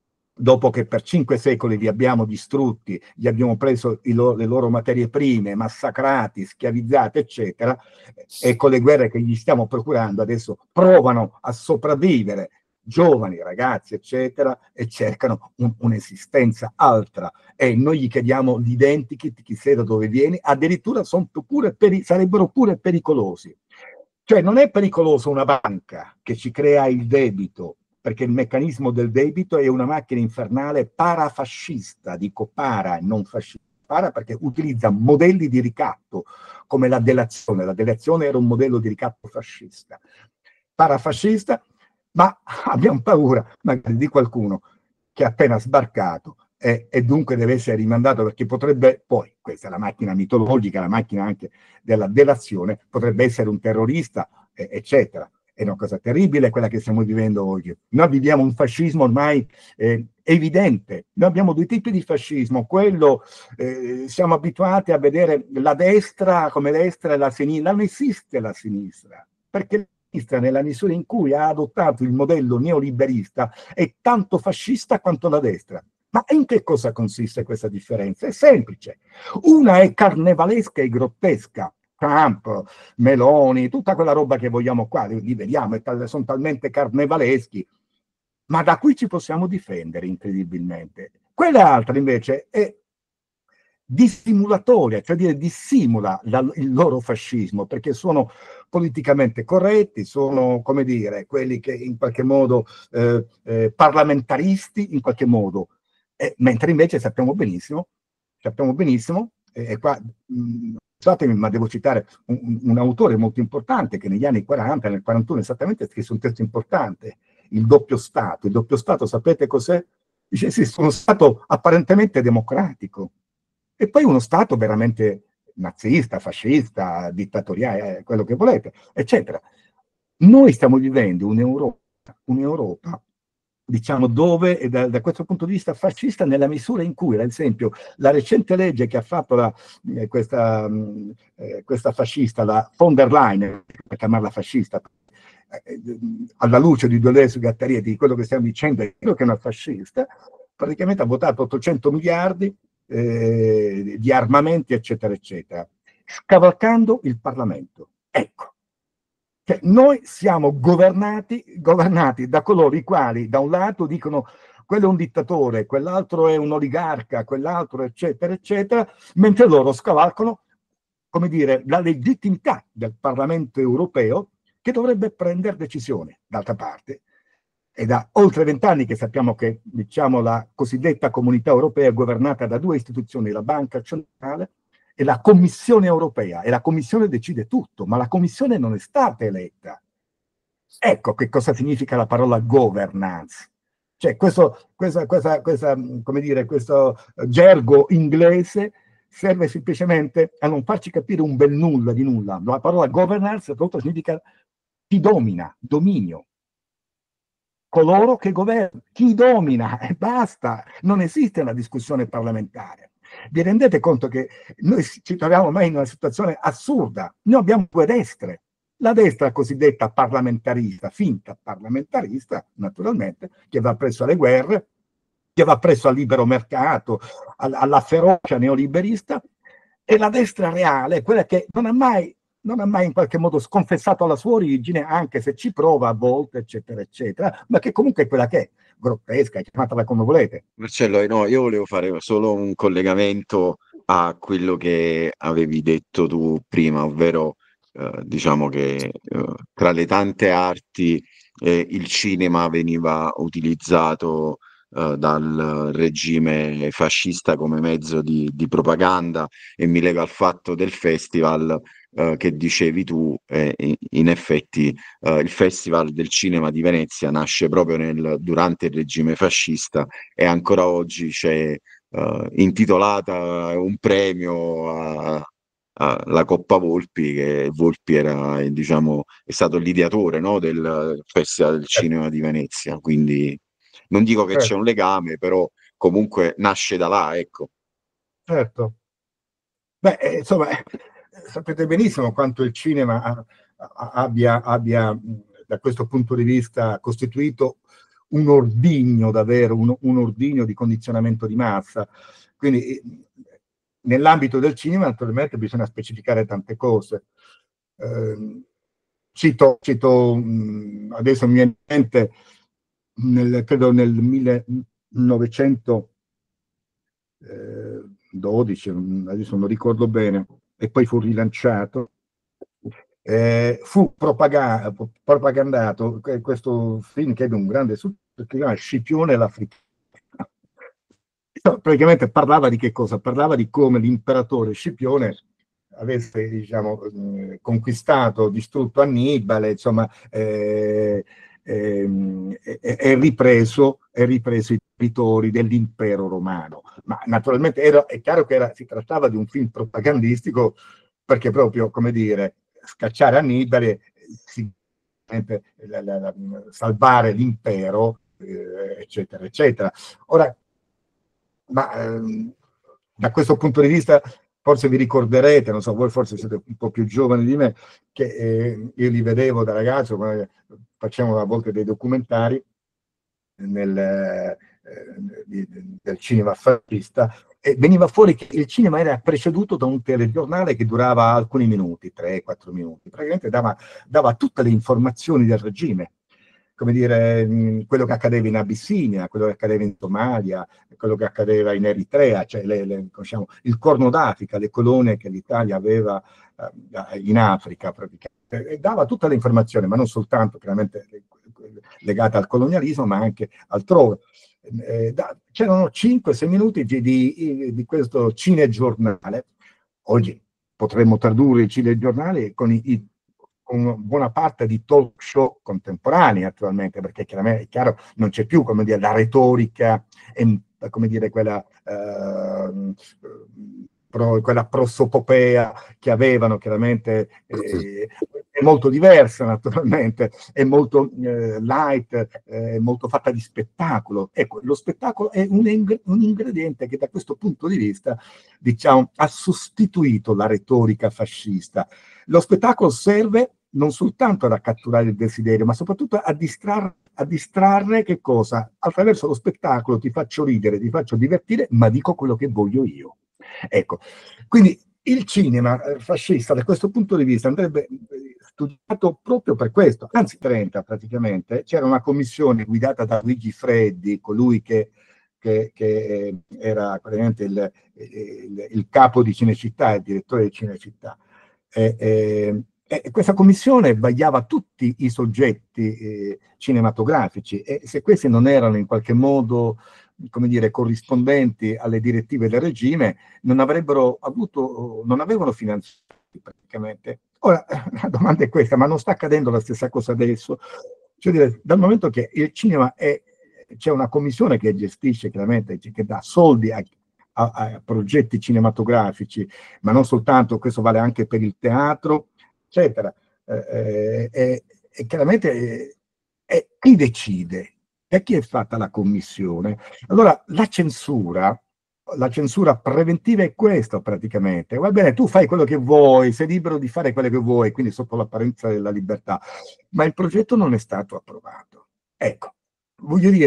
dopo che per cinque secoli li abbiamo distrutti, gli abbiamo preso lo, le loro materie prime, massacrati, schiavizzati, eccetera, e con le guerre che gli stiamo procurando adesso provano a sopravvivere, giovani, ragazzi, eccetera, e cercano un, un'esistenza altra. E noi gli chiediamo l'identikit, chi sei, da dove vieni, addirittura son pure peri- sarebbero pure pericolosi. Cioè non è pericoloso una banca che ci crea il debito, perché il meccanismo del debito è una macchina infernale parafascista, dico para, non fascista, para perché utilizza modelli di ricatto, come la delazione. La delazione era un modello di ricatto fascista, parafascista, ma abbiamo paura magari di qualcuno che è appena sbarcato e, e dunque deve essere rimandato, perché potrebbe, poi, questa è la macchina mitologica, la macchina anche della delazione, potrebbe essere un terrorista, eh, eccetera. È una cosa terribile quella che stiamo vivendo oggi. Noi viviamo un fascismo ormai eh, evidente. Noi abbiamo due tipi di fascismo. Quello, eh, siamo abituati a vedere la destra come destra e la sinistra. Non esiste la sinistra, perché la sinistra, nella misura in cui ha adottato il modello neoliberista, è tanto fascista quanto la destra. Ma in che cosa consiste questa differenza? È semplice. Una è carnevalesca e grottesca. Trump, Meloni, tutta quella roba che vogliamo qua, li vediamo, sono talmente carnevaleschi, ma da qui ci possiamo difendere incredibilmente. Quell'altra invece è dissimulatoria, cioè dire dissimula la, il loro fascismo, perché sono politicamente corretti, sono, come dire, quelli che in qualche modo eh, eh, parlamentaristi, in qualche modo, eh, mentre invece sappiamo benissimo, sappiamo benissimo, e eh, qua mh, scusatemi, ma devo citare un, un, un autore molto importante che negli anni quaranta, nel quarantuno esattamente, scrisse un testo importante, il doppio Stato. Il doppio Stato, sapete cos'è? Dice sì, uno Stato apparentemente democratico e poi uno Stato veramente nazista, fascista, dittatoriale, quello che volete, eccetera. Noi stiamo vivendo un'Europa, un'Europa diciamo, dove, da, da questo punto di vista fascista, nella misura in cui, ad esempio, la recente legge che ha fatto la, eh, questa, eh, questa fascista, la von der Leyen, per chiamarla fascista, eh, alla luce di Deleuze e Guattari e di quello che stiamo dicendo, è quello che è una fascista, praticamente ha votato ottocento miliardi eh, di armamenti, eccetera, eccetera, scavalcando il Parlamento. Ecco. Cioè, noi siamo governati, governati da coloro i quali da un lato dicono quello è un dittatore, quell'altro è un oligarca, quell'altro eccetera eccetera, mentre loro scavalcano, come dire, la legittimità del Parlamento europeo che dovrebbe prendere decisioni. D'altra parte è da oltre vent'anni che sappiamo che, diciamo, la cosiddetta Comunità Europea è governata da due istituzioni, la Banca Centrale e la Commissione Europea, e la Commissione decide tutto, ma la Commissione non è stata eletta. Ecco che cosa significa la parola governance. Cioè questo, questa, questa, questa, come dire, questo gergo inglese serve semplicemente a non farci capire un bel nulla di nulla. La parola governance tutto significa chi domina, dominio. Coloro che governano, chi domina, e basta. Non esiste una discussione parlamentare. Vi rendete conto che noi ci troviamo ormai in una situazione assurda? Noi abbiamo due destre. La destra cosiddetta parlamentarista, finta parlamentarista, naturalmente, che va presso alle guerre, che va presso al libero mercato, alla ferocia neoliberista, e la destra reale, quella che non ha mai, non ha mai in qualche modo sconfessato la sua origine, anche se ci prova a volte, eccetera, eccetera, ma che comunque è quella che è, grottesca, chiamatela come volete. Marcello, no, io volevo fare solo un collegamento a quello che avevi detto tu prima, ovvero eh, diciamo che eh, tra le tante arti eh, il cinema veniva utilizzato eh, dal regime fascista come mezzo di, di propaganda, e mi lega al fatto del festival eh, che dicevi tu. Eh, in in effetti eh, il Festival del Cinema di Venezia nasce proprio nel- durante il regime fascista, e ancora oggi c'è eh, intitolata un premio a- alla Coppa Volpi, che Volpi era, eh, diciamo, è stato l'ideatore, no, del Festival del Cinema di Venezia. Quindi non dico che c'è Certo, un legame, però comunque nasce da là, ecco. certo. Beh, eh, insomma, eh, sapete benissimo quanto il cinema ha- ha- abbia, abbia, mh, da questo punto di vista, costituito un ordigno, davvero, un, un ordigno di condizionamento di massa. Quindi, eh, nell'ambito del cinema, naturalmente, bisogna specificare tante cose. Eh, cito, cito mh, adesso mi viene in mente, nel, credo nel millenovecentododici, adesso non ricordo bene, e poi fu rilanciato, eh, fu propaga- propagandato que- questo film che ebbe un grande successo, che si chiama Scipione l'Africano. No, praticamente parlava di che cosa? Parlava di come l'imperatore Scipione avesse, diciamo, eh, conquistato, distrutto Annibale, insomma, eh, ehm, e, e ripreso, e ripreso i territori dell'impero romano. Ma naturalmente era, è chiaro che era, si trattava di un film propagandistico, perché proprio, come dire, scacciare Annibale, sicuramente la- la- la- salvare l'impero, eh, eccetera, eccetera. Ora, ma ehm, da questo punto di vista, forse vi ricorderete, non so, voi forse siete un po' più giovani di me, che eh, io li vedevo da ragazzo, quando facevamo a volte dei documentari nel, eh, di- del cinema fascista, e veniva fuori che il cinema era preceduto da un telegiornale che durava alcuni minuti, tre quattro minuti, praticamente dava, dava tutte le informazioni del regime, come dire, mh, quello che accadeva in Abissinia, quello che accadeva in Somalia, quello che accadeva in Eritrea, cioè le, le, diciamo, il Corno d'Africa, le colonie che l'Italia aveva eh, in Africa, praticamente, e dava tutte le informazioni, ma non soltanto chiaramente legate al colonialismo, ma anche altrove. Eh, da, c'erano cinque sei minuti di, di, di questo cinegiornale. Oggi potremmo tradurre il cinegiornale con i, i con buona parte di talk show contemporanei attualmente, perché chiaramente è chiaro, non c'è più, come dire, la retorica, e, come dire, quella, eh, pro, quella prosopopea che avevano, chiaramente eh, è molto diversa naturalmente, è molto eh, light, eh, è molto fatta di spettacolo. Ecco, lo spettacolo è un, un ingrediente che da questo punto di vista, diciamo, ha sostituito la retorica fascista. Lo spettacolo serve non soltanto a catturare il desiderio, ma soprattutto a distrarre, a distrarre che cosa? Attraverso lo spettacolo ti faccio ridere, ti faccio divertire, ma dico quello che voglio io. Ecco, quindi il cinema fascista da questo punto di vista andrebbe studiato proprio per questo. Anzi, trenta praticamente, c'era una commissione guidata da Luigi Freddi, colui che, che, che era praticamente il, il, il capo di Cinecittà, il direttore di Cinecittà. E, e, e questa commissione vagliava tutti i soggetti eh, cinematografici, e se questi non erano in qualche modo, come dire, corrispondenti alle direttive del regime, non avrebbero avuto, non avevano finanziati praticamente. Ora, la domanda è questa, ma non sta accadendo la stessa cosa adesso? Cioè dire, dal momento che il cinema è, c'è una commissione che gestisce chiaramente, che dà soldi a, a, a progetti cinematografici, ma non soltanto, questo vale anche per il teatro, eccetera. Eh, eh, e chiaramente eh, eh, chi decide? Da chi è fatta la commissione? Allora, la censura, la censura preventiva è questa praticamente. Va bene, tu fai quello che vuoi, sei libero di fare quello che vuoi, quindi sotto l'apparenza della libertà, ma il progetto non è stato approvato. Ecco, voglio dire,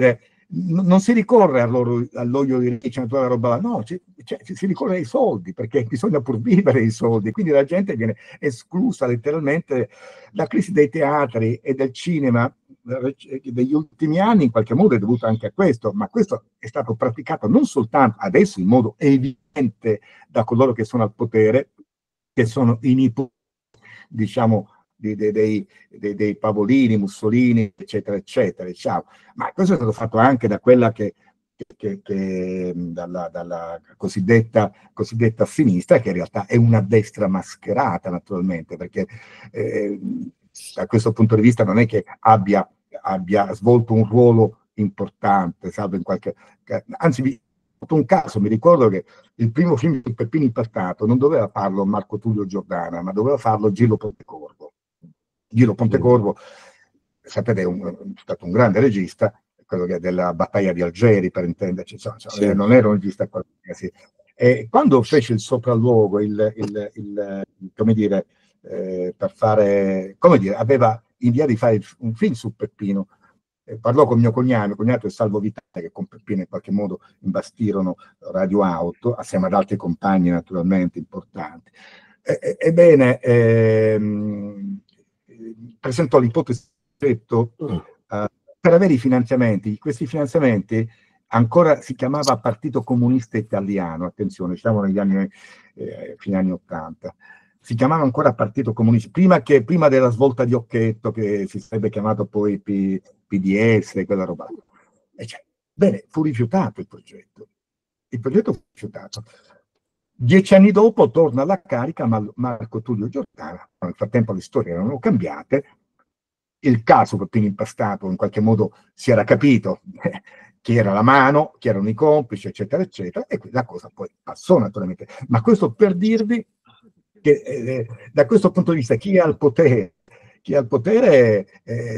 n- non si ricorre all'oro- all'olio di ricino, tutta la roba là, no, ci- cioè, ci- si ricorre ai soldi, perché bisogna pur vivere i soldi, quindi la gente viene esclusa letteralmente. La crisi dei teatri e del cinema eh, degli ultimi anni in qualche modo è dovuta anche a questo, ma questo è stato praticato non soltanto adesso in modo evidente da coloro che sono al potere, che sono i nipoti, diciamo, di- de- dei, dei- dei Pavolini, Mussolini, eccetera, eccetera, diciamo. Ma questo è stato fatto anche da quella che, che- che- dalla, dalla cosiddetta, cosiddetta sinistra, che in realtà è una destra mascherata, naturalmente, perché eh, da questo punto di vista non è che abbia, abbia svolto un ruolo importante, salvo in qualche... Anzi, vi ho fatto un caso, mi ricordo che il primo film di Peppino Impastato non doveva farlo Marco Tullio Giordana, ma doveva farlo Gillo Pontecorvo. Gillo Pontecorvo, sapete, è, un, è stato un grande regista, quello che è della battaglia di Algeri, per intenderci, insomma, Sì. non era un regista qualsiasi. E quando fece il sopralluogo, il, il, il, come dire, eh, per fare, come dire, aveva idea di fare un film su Peppino, eh, parlò con mio cognato, mio cognato è Salvo Vitale, che con Peppino in qualche modo imbastirono Radio Auto, assieme ad altri compagni naturalmente importanti. E, ebbene, ehm, presentò l'ipotesi uh, per avere i finanziamenti. Questi finanziamenti ancora si chiamava Partito Comunista Italiano, attenzione, siamo negli anni, eh, fine anni ottanta. Si chiamava ancora Partito Comunista, prima, che, prima della svolta di Occhetto, che si sarebbe chiamato poi P, P D S, quella roba. E cioè, bene, fu rifiutato il progetto. Il progetto fu rifiutato. Dieci anni dopo torna alla carica Mar- Marco Tullio Giordana. Nel frattempo le storie erano cambiate. Il caso Peppino Impastato in qualche modo si era capito eh, chi era la mano, chi erano i complici, eccetera, eccetera, e la cosa poi passò naturalmente. Ma questo per dirvi che eh, da questo punto di vista chi è al potere, chi è al potere eh,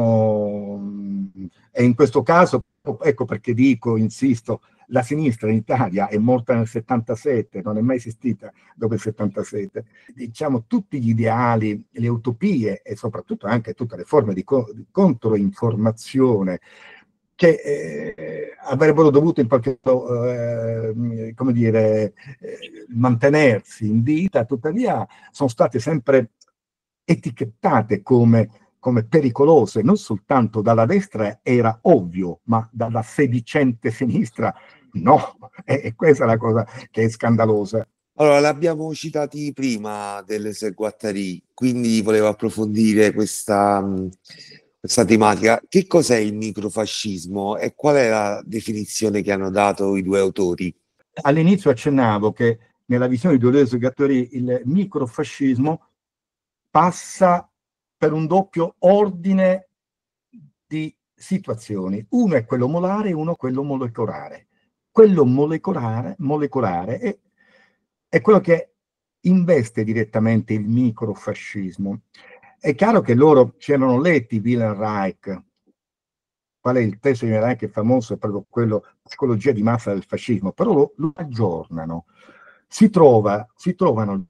diciamo, e in questo caso, ecco perché dico, insisto, la sinistra in Italia è morta nel settantasette, non è mai esistita dopo il settantasette. Diciamo, tutti gli ideali, le utopie e soprattutto anche tutte le forme di, co- di controinformazione che eh, avrebbero dovuto in qualche modo, eh, come dire, eh, mantenersi in vita, tuttavia sono state sempre etichettate come come pericolose, non soltanto dalla destra era ovvio, ma dalla sedicente sinistra no, e, e questa è la cosa che è scandalosa. Allora, l'abbiamo citati prima dell'S. Guattari, quindi volevo approfondire questa, mh, questa tematica. Che cos'è il microfascismo e qual è la definizione che hanno dato i due autori? All'inizio accennavo che nella visione di Deleuze e Guattari il microfascismo passa per un doppio ordine di situazioni. Uno è quello molare e uno quello molecolare. Quello molecolare, molecolare è, è quello che investe direttamente il microfascismo. È chiaro che loro ci erano letti Wilhelm Reich. Qual è il testo di Wilhelm Reich? È famoso, è proprio quello, psicologia di massa del fascismo, però lo, lo aggiornano. Si, trova, si trovano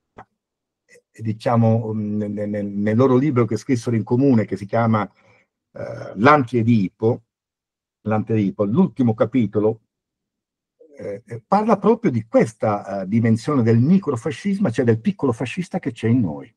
diciamo, nel, nel, nel loro libro che scrissero in comune, che si chiama eh, L'Anti-Edipo, L'Anti-Edipo, l'ultimo capitolo eh, parla proprio di questa uh, dimensione del microfascismo, cioè del piccolo fascista che c'è in noi.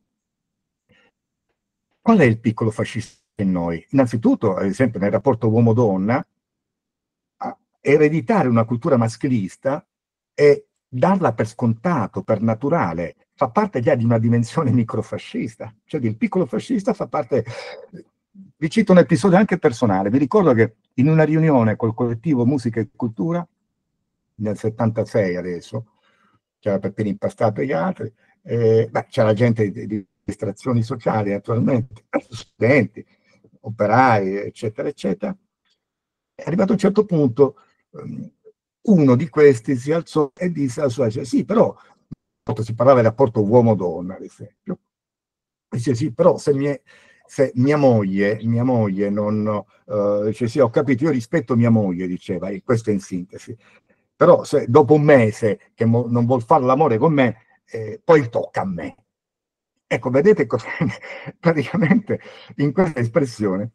Qual è il piccolo fascista in noi? Innanzitutto, ad esempio, nel rapporto uomo-donna, ereditare una cultura maschilista e darla per scontato, per naturale, fa parte già di una dimensione microfascista, cioè il piccolo fascista fa parte. Vi cito un episodio anche personale. Vi ricordo che in una riunione col collettivo Musica e Cultura, nel settantasei adesso, c'era Peppino Impastato e gli altri, eh, beh, c'era gente di, di estrazioni sociali naturalmente, studenti, operai, eccetera, eccetera. È arrivato a un certo punto, um, uno di questi si alzò e disse alla sua cioè, sì, però si parlava del rapporto uomo-donna, ad esempio. Dice sì, però se, mie, se mia moglie, mia moglie non... Uh, dice sì, ho capito, io rispetto mia moglie, diceva, e questo è in sintesi. Però se dopo un mese che mo, non vuol fare l'amore con me, eh, poi tocca a me. Ecco, vedete cosa praticamente in questa espressione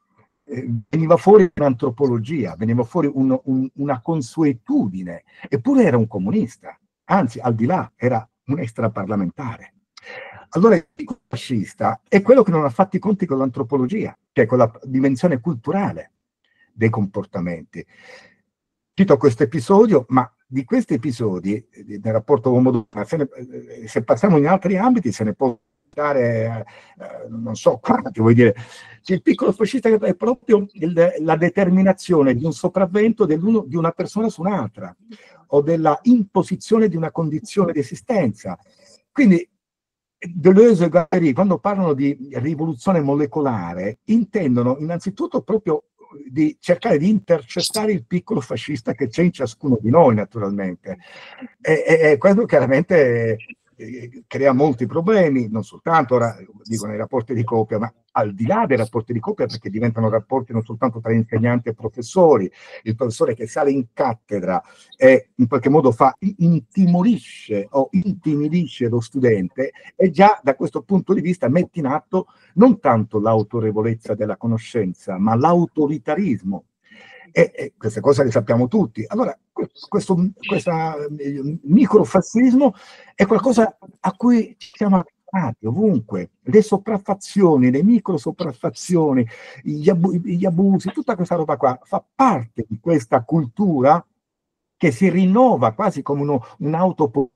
eh, veniva fuori un'antropologia, veniva fuori un, un, una consuetudine, eppure era un comunista, anzi al di là era un extraparlamentare. Allora il piccolo fascista è quello che non ha fatto i conti con l'antropologia, che è con la dimensione culturale dei comportamenti. Cito questo episodio, ma di questi episodi nel rapporto uomo-donna, se, se passiamo in altri ambiti se ne può dare, eh, non so quanti, vuol dire, il piccolo fascista è proprio il, la determinazione di un sopravvento dell'uno, di una persona su un'altra, o della imposizione di una condizione di esistenza. Quindi Deleuze e Guattari, quando parlano di rivoluzione molecolare, intendono innanzitutto proprio di cercare di intercettare il piccolo fascista che c'è in ciascuno di noi, naturalmente. E, e, e questo chiaramente eh, crea molti problemi, non soltanto, ora dico, nei rapporti di coppia, ma al di là dei rapporti di coppia, perché diventano rapporti non soltanto tra insegnanti e professori, il professore che sale in cattedra e in qualche modo fa, intimorisce o intimidisce lo studente, e già da questo punto di vista mette in atto non tanto l'autorevolezza della conoscenza, ma l'autoritarismo. E, e queste cose le sappiamo tutti. Allora, questo questa, eh, microfascismo è qualcosa a cui siamo abituati ovunque. Le sopraffazioni, le microsopraffazioni, gli, abu gli abusi, tutta questa roba qua fa parte di questa cultura che si rinnova quasi come uno, un'auto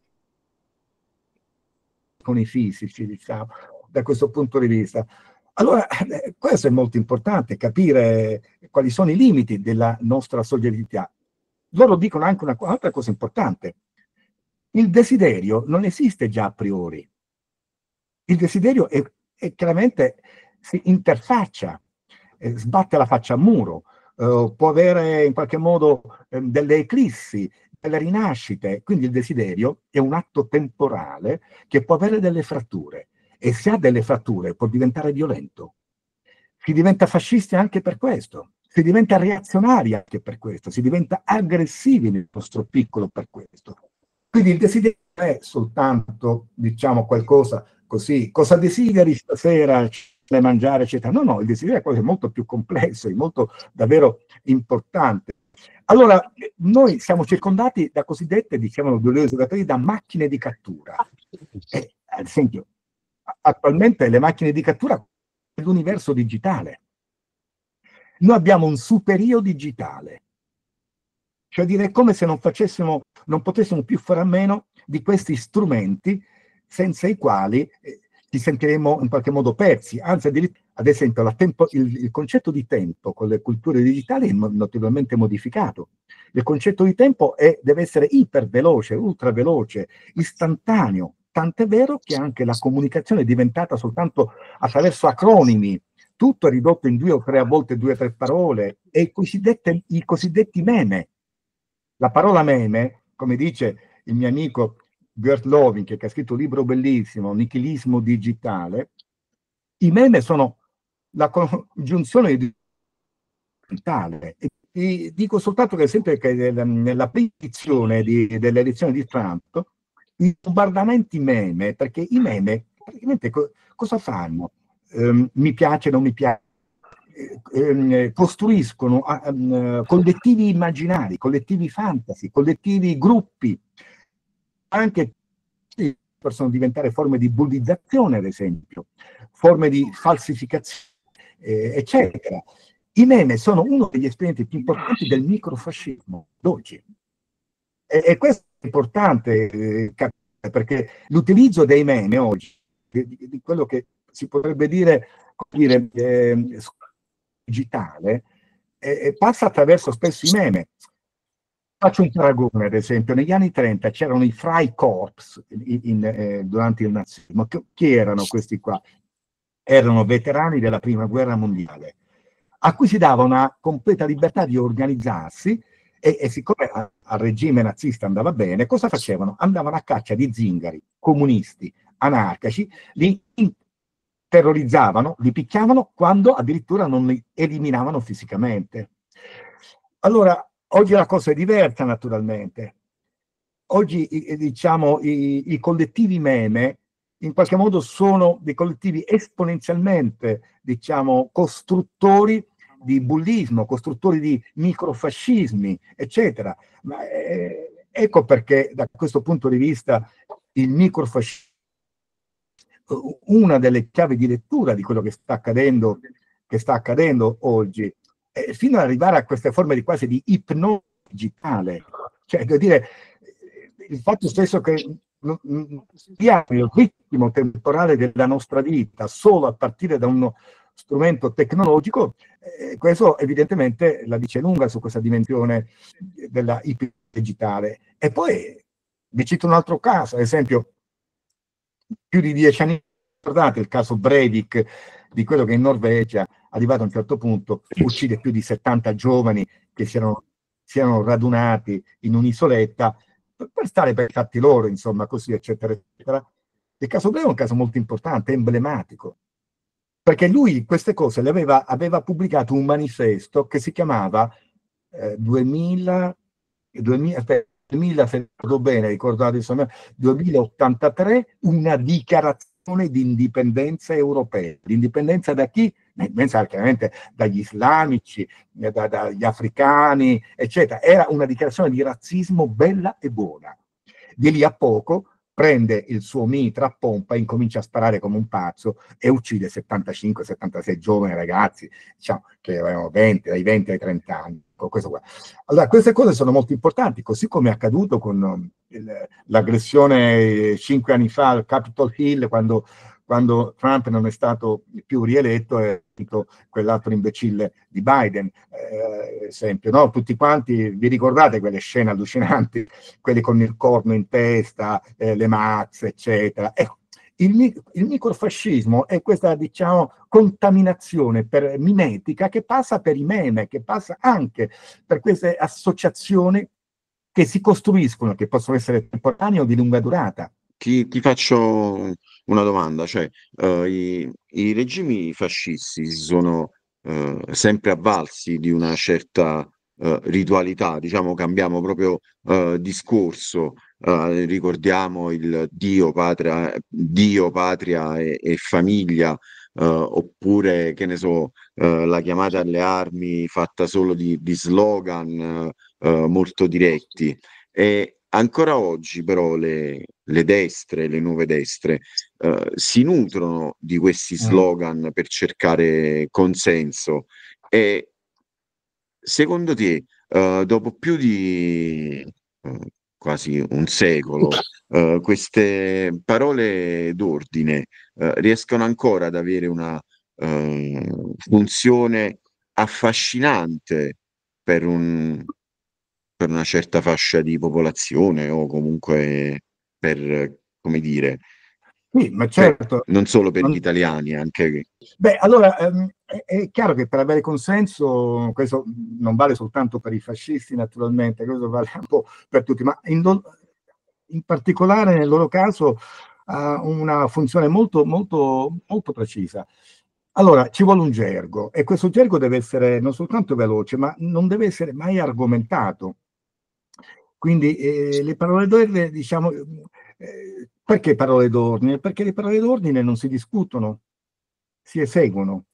con i fisici, diciamo, da questo punto di vista. Allora, eh, questo è molto importante, capire quali sono i limiti della nostra soggettività. Loro dicono anche un'altra cosa importante. Il desiderio non esiste già a priori. Il desiderio è, è chiaramente si interfaccia, eh, sbatte la faccia al muro, eh, può avere in qualche modo eh, delle eclissi, delle rinascite. Quindi il desiderio è un atto temporale che può avere delle fratture. E se ha delle fratture può diventare violento. Si diventa fascisti anche per questo, si diventa reazionari anche per questo, si diventa aggressivi nel nostro piccolo per questo. Quindi il desiderio non è soltanto, diciamo, qualcosa così, cosa desideri stasera, da mangiare, eccetera. No, no, il desiderio è qualcosa di molto più complesso, di molto davvero importante. Allora, noi siamo circondati da cosiddette, diciamo, da macchine di cattura. E, ad esempio, attualmente le macchine di cattura sono l'universo digitale. Noi abbiamo un superio digitale, cioè dire come se non facessimo, non potessimo più fare a meno di questi strumenti senza i quali eh, ci sentiremo in qualche modo persi. Anzi, ad esempio, la tempo, il, il concetto di tempo con le culture digitali è notevolmente modificato. Il concetto di tempo è, deve essere iperveloce, ultraveloce, istantaneo. Tant'è vero che anche la comunicazione è diventata soltanto attraverso acronimi, tutto è ridotto in due o tre, a volte due o tre parole, e i cosiddetti, i cosiddetti meme. La parola meme, come dice il mio amico Gert Loving, che ha scritto un libro bellissimo, Nichilismo digitale, i meme sono la congiunzione di digitale. E dico soltanto che sempre che nella predizione delle elezioni di Trump, i bombardamenti meme, perché i meme praticamente co cosa fanno? Um, mi piace, non mi piace, eh, costruiscono uh, collettivi immaginari, collettivi fantasy, collettivi gruppi, anche possono diventare forme di bullizzazione, ad esempio, forme di falsificazione, eh, eccetera. I meme sono uno degli esperimenti più importanti del microfascismo d'oggi. E, e questo è importante eh, capire, perché l'utilizzo dei meme oggi, di, di quello che si potrebbe dire, dire eh, digitale, eh, passa attraverso spesso i meme. Faccio un paragone, ad esempio, negli anni trenta c'erano i Freikorps in, in, eh, durante il nazismo. Chi erano questi qua? Erano veterani della prima guerra mondiale, a cui si dava una completa libertà di organizzarsi, e, e siccome a, al regime nazista andava bene, cosa facevano? Andavano a caccia di zingari, comunisti, anarchici, li terrorizzavano, li picchiavano quando addirittura non li eliminavano fisicamente. Allora, oggi la cosa è diversa, naturalmente. Oggi, diciamo, i, i collettivi meme in qualche modo sono dei collettivi esponenzialmente, diciamo, costruttori di bullismo, costruttori di microfascismi, eccetera. Ma, eh, ecco perché da questo punto di vista il microfascismo, una delle chiavi di lettura di quello che sta accadendo, che sta accadendo oggi, eh, fino ad arrivare a queste forme di quasi di ipnosi digitale. Cioè, devo dire, il fatto stesso che studiamo il ritmo temporale della nostra vita solo a partire da uno strumento tecnologico, eh, questo evidentemente la dice lunga su questa dimensione della ipnosi digitale. E poi vi cito un altro caso, ad esempio, più di dieci anni, ricordate il caso Breivik, di quello che in Norvegia, arrivato a un certo punto, uccide più di settanta giovani che si erano, si erano radunati in un'isoletta per, per stare per i fatti loro, insomma, così, eccetera, eccetera. Il caso Breivik è un caso molto importante, emblematico, perché lui queste cose le aveva, aveva pubblicato un manifesto che si chiamava eh, duemila, duemila, aspetta, duemila, se ricordo bene, ricordate, insomma, duemilaottantatré, una dichiarazione di indipendenza europea. Di indipendenza da chi? Indipendenza chiaramente dagli islamici, da, dagli africani, eccetera. Era una dichiarazione di razzismo bella e buona. Di lì a poco prende il suo mitra a pompa, incomincia a sparare come un pazzo e uccide settantacinque settantasei giovani ragazzi, diciamo, che avevano venti, dai venti ai trenta anni. Questo qua. Allora, queste cose sono molto importanti, così come è accaduto con l'aggressione cinque anni fa al Capitol Hill, quando, quando Trump non è stato più rieletto e quell'altro imbecille di Biden, eh, esempio, no? Tutti quanti, vi ricordate quelle scene allucinanti, quelli con il corno in testa, eh, le mazze, eccetera. Ecco, il, il microfascismo è questa, diciamo, contaminazione per, mimetica che passa per i meme, che passa anche per queste associazioni che si costruiscono, che possono essere temporanee o di lunga durata. Ti, ti faccio una domanda, cioè uh, i, i regimi fascisti si sono uh, sempre avvalsi di una certa uh, ritualità, diciamo, cambiamo proprio uh, discorso, uh, ricordiamo il Dio, patria, Dio, patria e, e famiglia, uh, oppure, che ne so, uh, la chiamata alle armi fatta solo di, di slogan uh, uh, molto diretti. E ancora oggi però le, le destre, le nuove destre, eh, si nutrono di questi slogan per cercare consenso. E secondo te, eh, dopo più di eh, quasi un secolo, eh, queste parole d'ordine eh, riescono ancora ad avere una eh, funzione affascinante per un per una certa fascia di popolazione o comunque per, come dire, sì, ma per, certo. non solo per non... gli italiani, anche... Beh, allora, ehm, è, è chiaro che per avere consenso, questo non vale soltanto per i fascisti, naturalmente, questo vale un po' per tutti, ma in, in particolare nel loro caso ha una funzione molto, molto, molto precisa. Allora, ci vuole un gergo, e questo gergo deve essere non soltanto veloce, ma non deve essere mai argomentato. Quindi eh, le parole d'ordine, diciamo, eh, perché parole d'ordine? Perché le parole d'ordine non si discutono, si eseguono.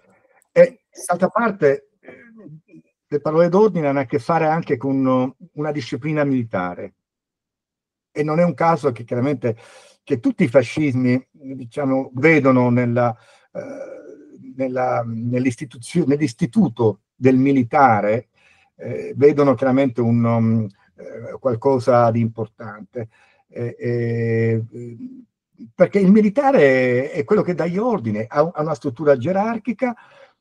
E d'altra parte, eh, le parole d'ordine hanno a che fare anche con una disciplina militare. E non è un caso che chiaramente che tutti i fascismi, diciamo, vedono nella, eh, nella, nell'istituto del militare, eh, vedono chiaramente un, um, eh, qualcosa di importante. Eh, eh, perché il militare è quello che dà gli ordini, ha, ha una struttura gerarchica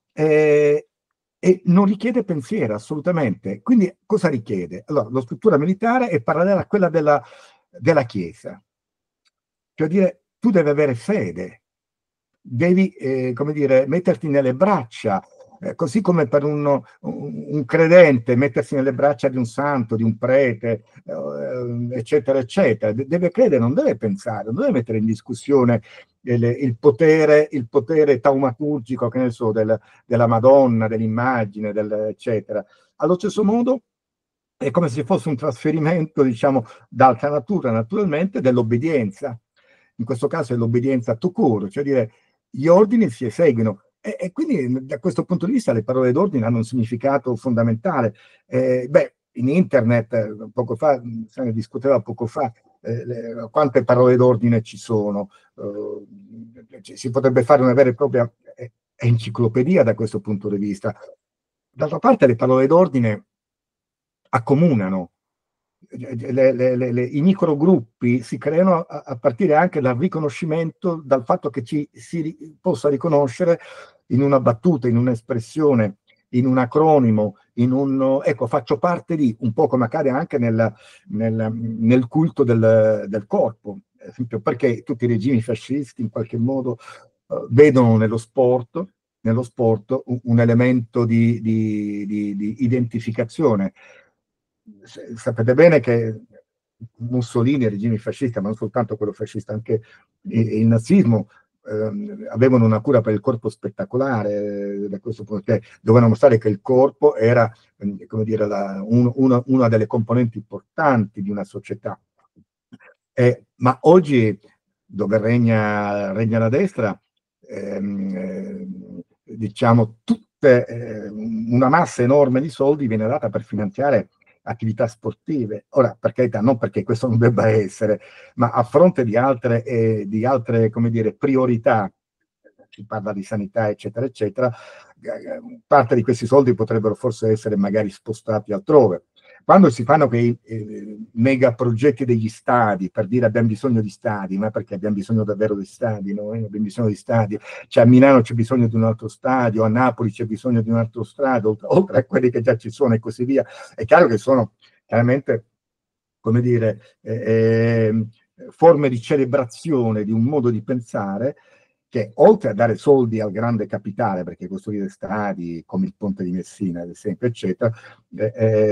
eh, e non richiede pensiero, assolutamente. Quindi cosa richiede? Allora, la struttura militare è parallela a quella della della Chiesa, cioè dire tu devi avere fede, devi eh, come dire, metterti nelle braccia, eh, così come per un, un, un credente mettersi nelle braccia di un santo, di un prete, eh, eccetera, eccetera. De- deve credere, non deve pensare, non deve mettere in discussione il, il potere, il potere taumaturgico, che ne so, del, della Madonna, dell'immagine, del, eccetera. Allo stesso modo, è come se fosse un trasferimento, diciamo, d'altra natura, naturalmente, dell'obbedienza. In questo caso è l'obbedienza tout court, cioè dire gli ordini si eseguono. E, e quindi da questo punto di vista le parole d'ordine hanno un significato fondamentale. Eh, beh, in internet, poco fa, se ne discuteva poco fa, eh, le, quante parole d'ordine ci sono. Eh, si potrebbe fare una vera e propria eh, enciclopedia da questo punto di vista. D'altra parte le parole d'ordine accomunano. Le, le, le, le, I microgruppi si creano a, a partire anche dal riconoscimento, dal fatto che ci si ri, possa riconoscere in una battuta, in un'espressione, in un acronimo, in un ecco, faccio parte di, un po' come accade anche nel, nel, nel culto del, del corpo, ad esempio, perché tutti i regimi fascisti in qualche modo uh, vedono nello sport, nello sport un, un elemento di, di, di, di identificazione. Sapete bene che Mussolini e i regimi fascisti, ma non soltanto quello fascista, anche il nazismo, eh, avevano una cura per il corpo spettacolare, eh, da questo punto di vista, dovevano mostrare che il corpo era, eh, come dire, la, un, una, una delle componenti importanti di una società. Eh, ma oggi, dove regna, regna la destra, ehm, eh, diciamo, tutte, eh, una massa enorme di soldi viene data per finanziare attività sportive. Ora, per carità, non perché questo non debba essere, ma a fronte di altre, eh, di altre come dire, priorità, si parla di sanità, eccetera, eccetera, parte di questi soldi potrebbero forse essere magari spostati altrove. Quando si fanno quei eh, mega progetti degli stadi, per dire abbiamo bisogno di stadi, ma perché abbiamo bisogno davvero di stadi, noi abbiamo bisogno di stadi, cioè a Milano c'è bisogno di un altro stadio, a Napoli c'è bisogno di un altro stadio, oltre, oltre a quelli che già ci sono e così via. È chiaro che sono chiaramente, come dire, eh, forme di celebrazione di un modo di pensare che, oltre a dare soldi al grande capitale, perché costruire stadi come il Ponte di Messina, ad esempio, eccetera, eh,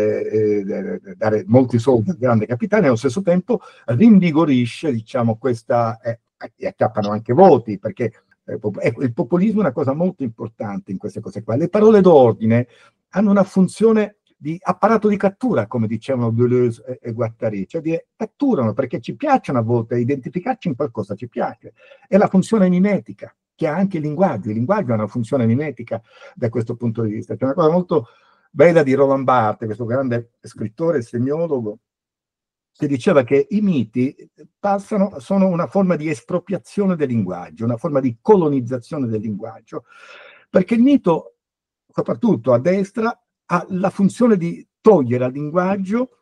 eh, dare molti soldi al grande capitale, nello stesso tempo rinvigorisce, diciamo, questa, eh, e acchiappano anche voti, perché eh, ecco, il populismo è una cosa molto importante in queste cose qua. Le parole d'ordine hanno una funzione di apparato di cattura, come dicevano Deleuze e, e Guattari, cioè di, catturano perché ci piacciono a volte, identificarci in qualcosa ci piace. È la funzione mimetica, che ha anche il linguaggio. Il linguaggio ha una funzione mimetica da questo punto di vista. C'è una cosa molto bella di Roland Barthes, questo grande scrittore e semiologo, che diceva che i miti passano, sono una forma di espropriazione del linguaggio, una forma di colonizzazione del linguaggio, perché il mito, soprattutto a destra, ha la funzione di togliere al linguaggio,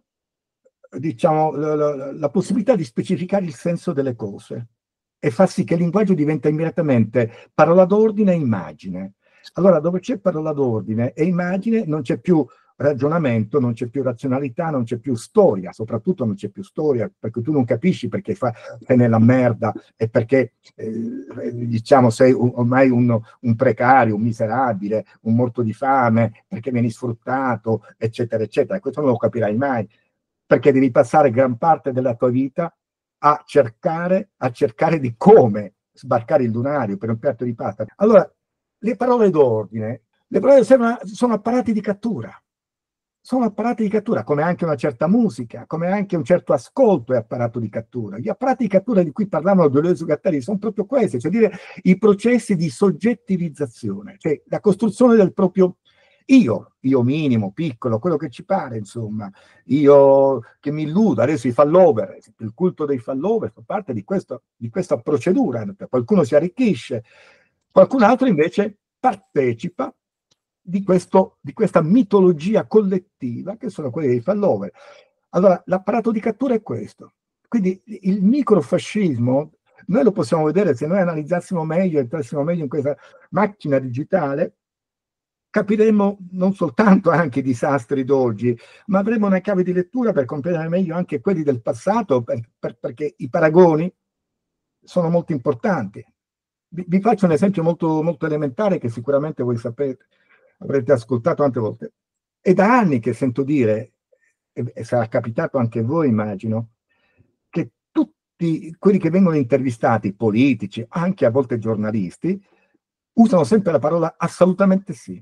diciamo, la, la, la possibilità di specificare il senso delle cose e fa sì che il linguaggio diventa immediatamente parola d'ordine e immagine. Allora, dove c'è parola d'ordine e immagine non c'è più ragionamento, non c'è più razionalità, non c'è più storia, soprattutto non c'è più storia, perché tu non capisci perché fa, sei nella merda e perché eh, diciamo sei un, ormai un, un precario, un miserabile, un morto di fame, perché vieni sfruttato, eccetera, eccetera. Questo non lo capirai mai, perché devi passare gran parte della tua vita a cercare, a cercare di come sbarcare il lunario per un piatto di pasta. Allora, le parole d'ordine, le parole sono, sono apparati di cattura. Sono apparati di cattura, come anche una certa musica, come anche un certo ascolto è apparato di cattura. Gli apparati di cattura di cui parlavano Deleuze e Guattari sono proprio questi, cioè dire i processi di soggettivizzazione, cioè la costruzione del proprio io, io minimo, piccolo, quello che ci pare, insomma, io che mi illudo, adesso i fallover, il culto dei fallover fa parte di, questo, di questa procedura, qualcuno si arricchisce, qualcun altro invece partecipa di, questo, di questa mitologia collettiva che sono quelli dei fallover. Allora, l'apparato di cattura è questo. Quindi il microfascismo, noi lo possiamo vedere se noi analizzassimo meglio, entrassimo meglio in questa macchina digitale, capiremo non soltanto anche i disastri d'oggi, ma avremo una chiave di lettura per comprendere meglio anche quelli del passato, per, per, perché i paragoni sono molto importanti. Vi, vi faccio un esempio molto, molto elementare che sicuramente voi sapete, avrete ascoltato tante volte. È da anni che sento dire, e, e sarà capitato anche a voi immagino, che tutti quelli che vengono intervistati, politici, anche a volte giornalisti, usano sempre la parola assolutamente sì.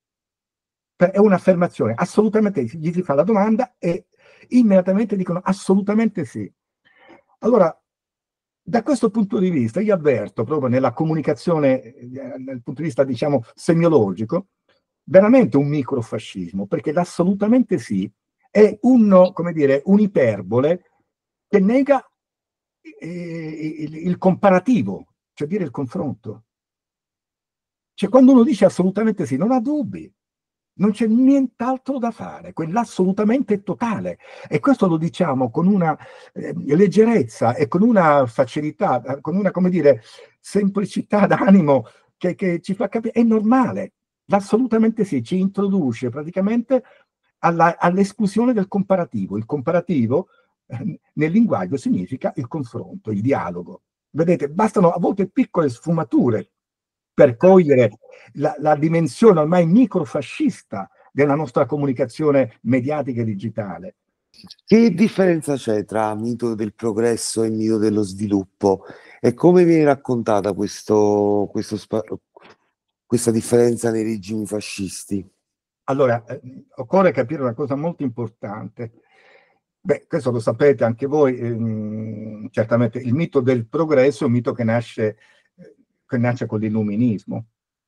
È un'affermazione, assolutamente sì. Gli si fa la domanda e immediatamente dicono assolutamente sì. Allora, Da questo punto di vista io avverto proprio nella comunicazione, eh, dal punto di vista diciamo semiologico, veramente un microfascismo, perché l'assolutamente sì è un, come dire, un'iperbole che nega eh, il, il comparativo, cioè dire il confronto. Cioè quando uno dice assolutamente sì, non ha dubbi, non c'è nient'altro da fare, quell'assolutamente è totale. E questo lo diciamo con una eh, leggerezza e con una facilità, eh, con una, come dire, semplicità d'animo che, che ci fa capire, è normale. L'assolutamente sì, ci introduce praticamente alla, all'esclusione del comparativo. Il comparativo eh, nel linguaggio significa il confronto, il dialogo. Vedete, bastano a volte piccole sfumature per cogliere la, la dimensione ormai microfascista della nostra comunicazione mediatica e digitale. Che differenza c'è tra mito del progresso e mito dello sviluppo? E come viene raccontata questo, questo spa- questa differenza nei regimi fascisti? Allora, eh, occorre capire una cosa molto importante. Beh, questo lo sapete anche voi, ehm, certamente il mito del progresso è un mito che nasce, eh, che nasce con l'illuminismo.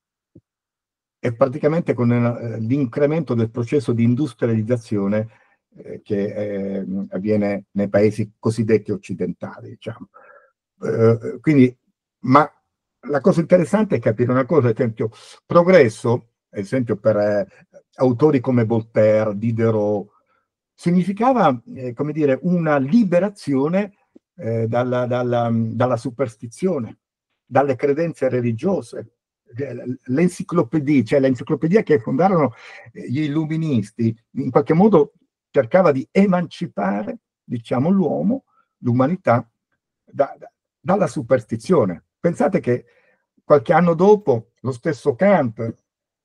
E praticamente con eh, l'incremento del processo di industrializzazione eh, che eh, avviene nei paesi cosiddetti occidentali, diciamo. Eh, quindi, ma la cosa interessante è capire una cosa, ad esempio, progresso, ad esempio per eh, autori come Voltaire, Diderot, significava, eh, come dire, una liberazione eh, dalla, dalla, dalla superstizione, dalle credenze religiose. L'enciclopedia, cioè l'enciclopedia che fondarono gli illuministi, in qualche modo cercava di emancipare, diciamo, l'uomo, l'umanità, da, da, dalla superstizione. Pensate che qualche anno dopo lo stesso Kant,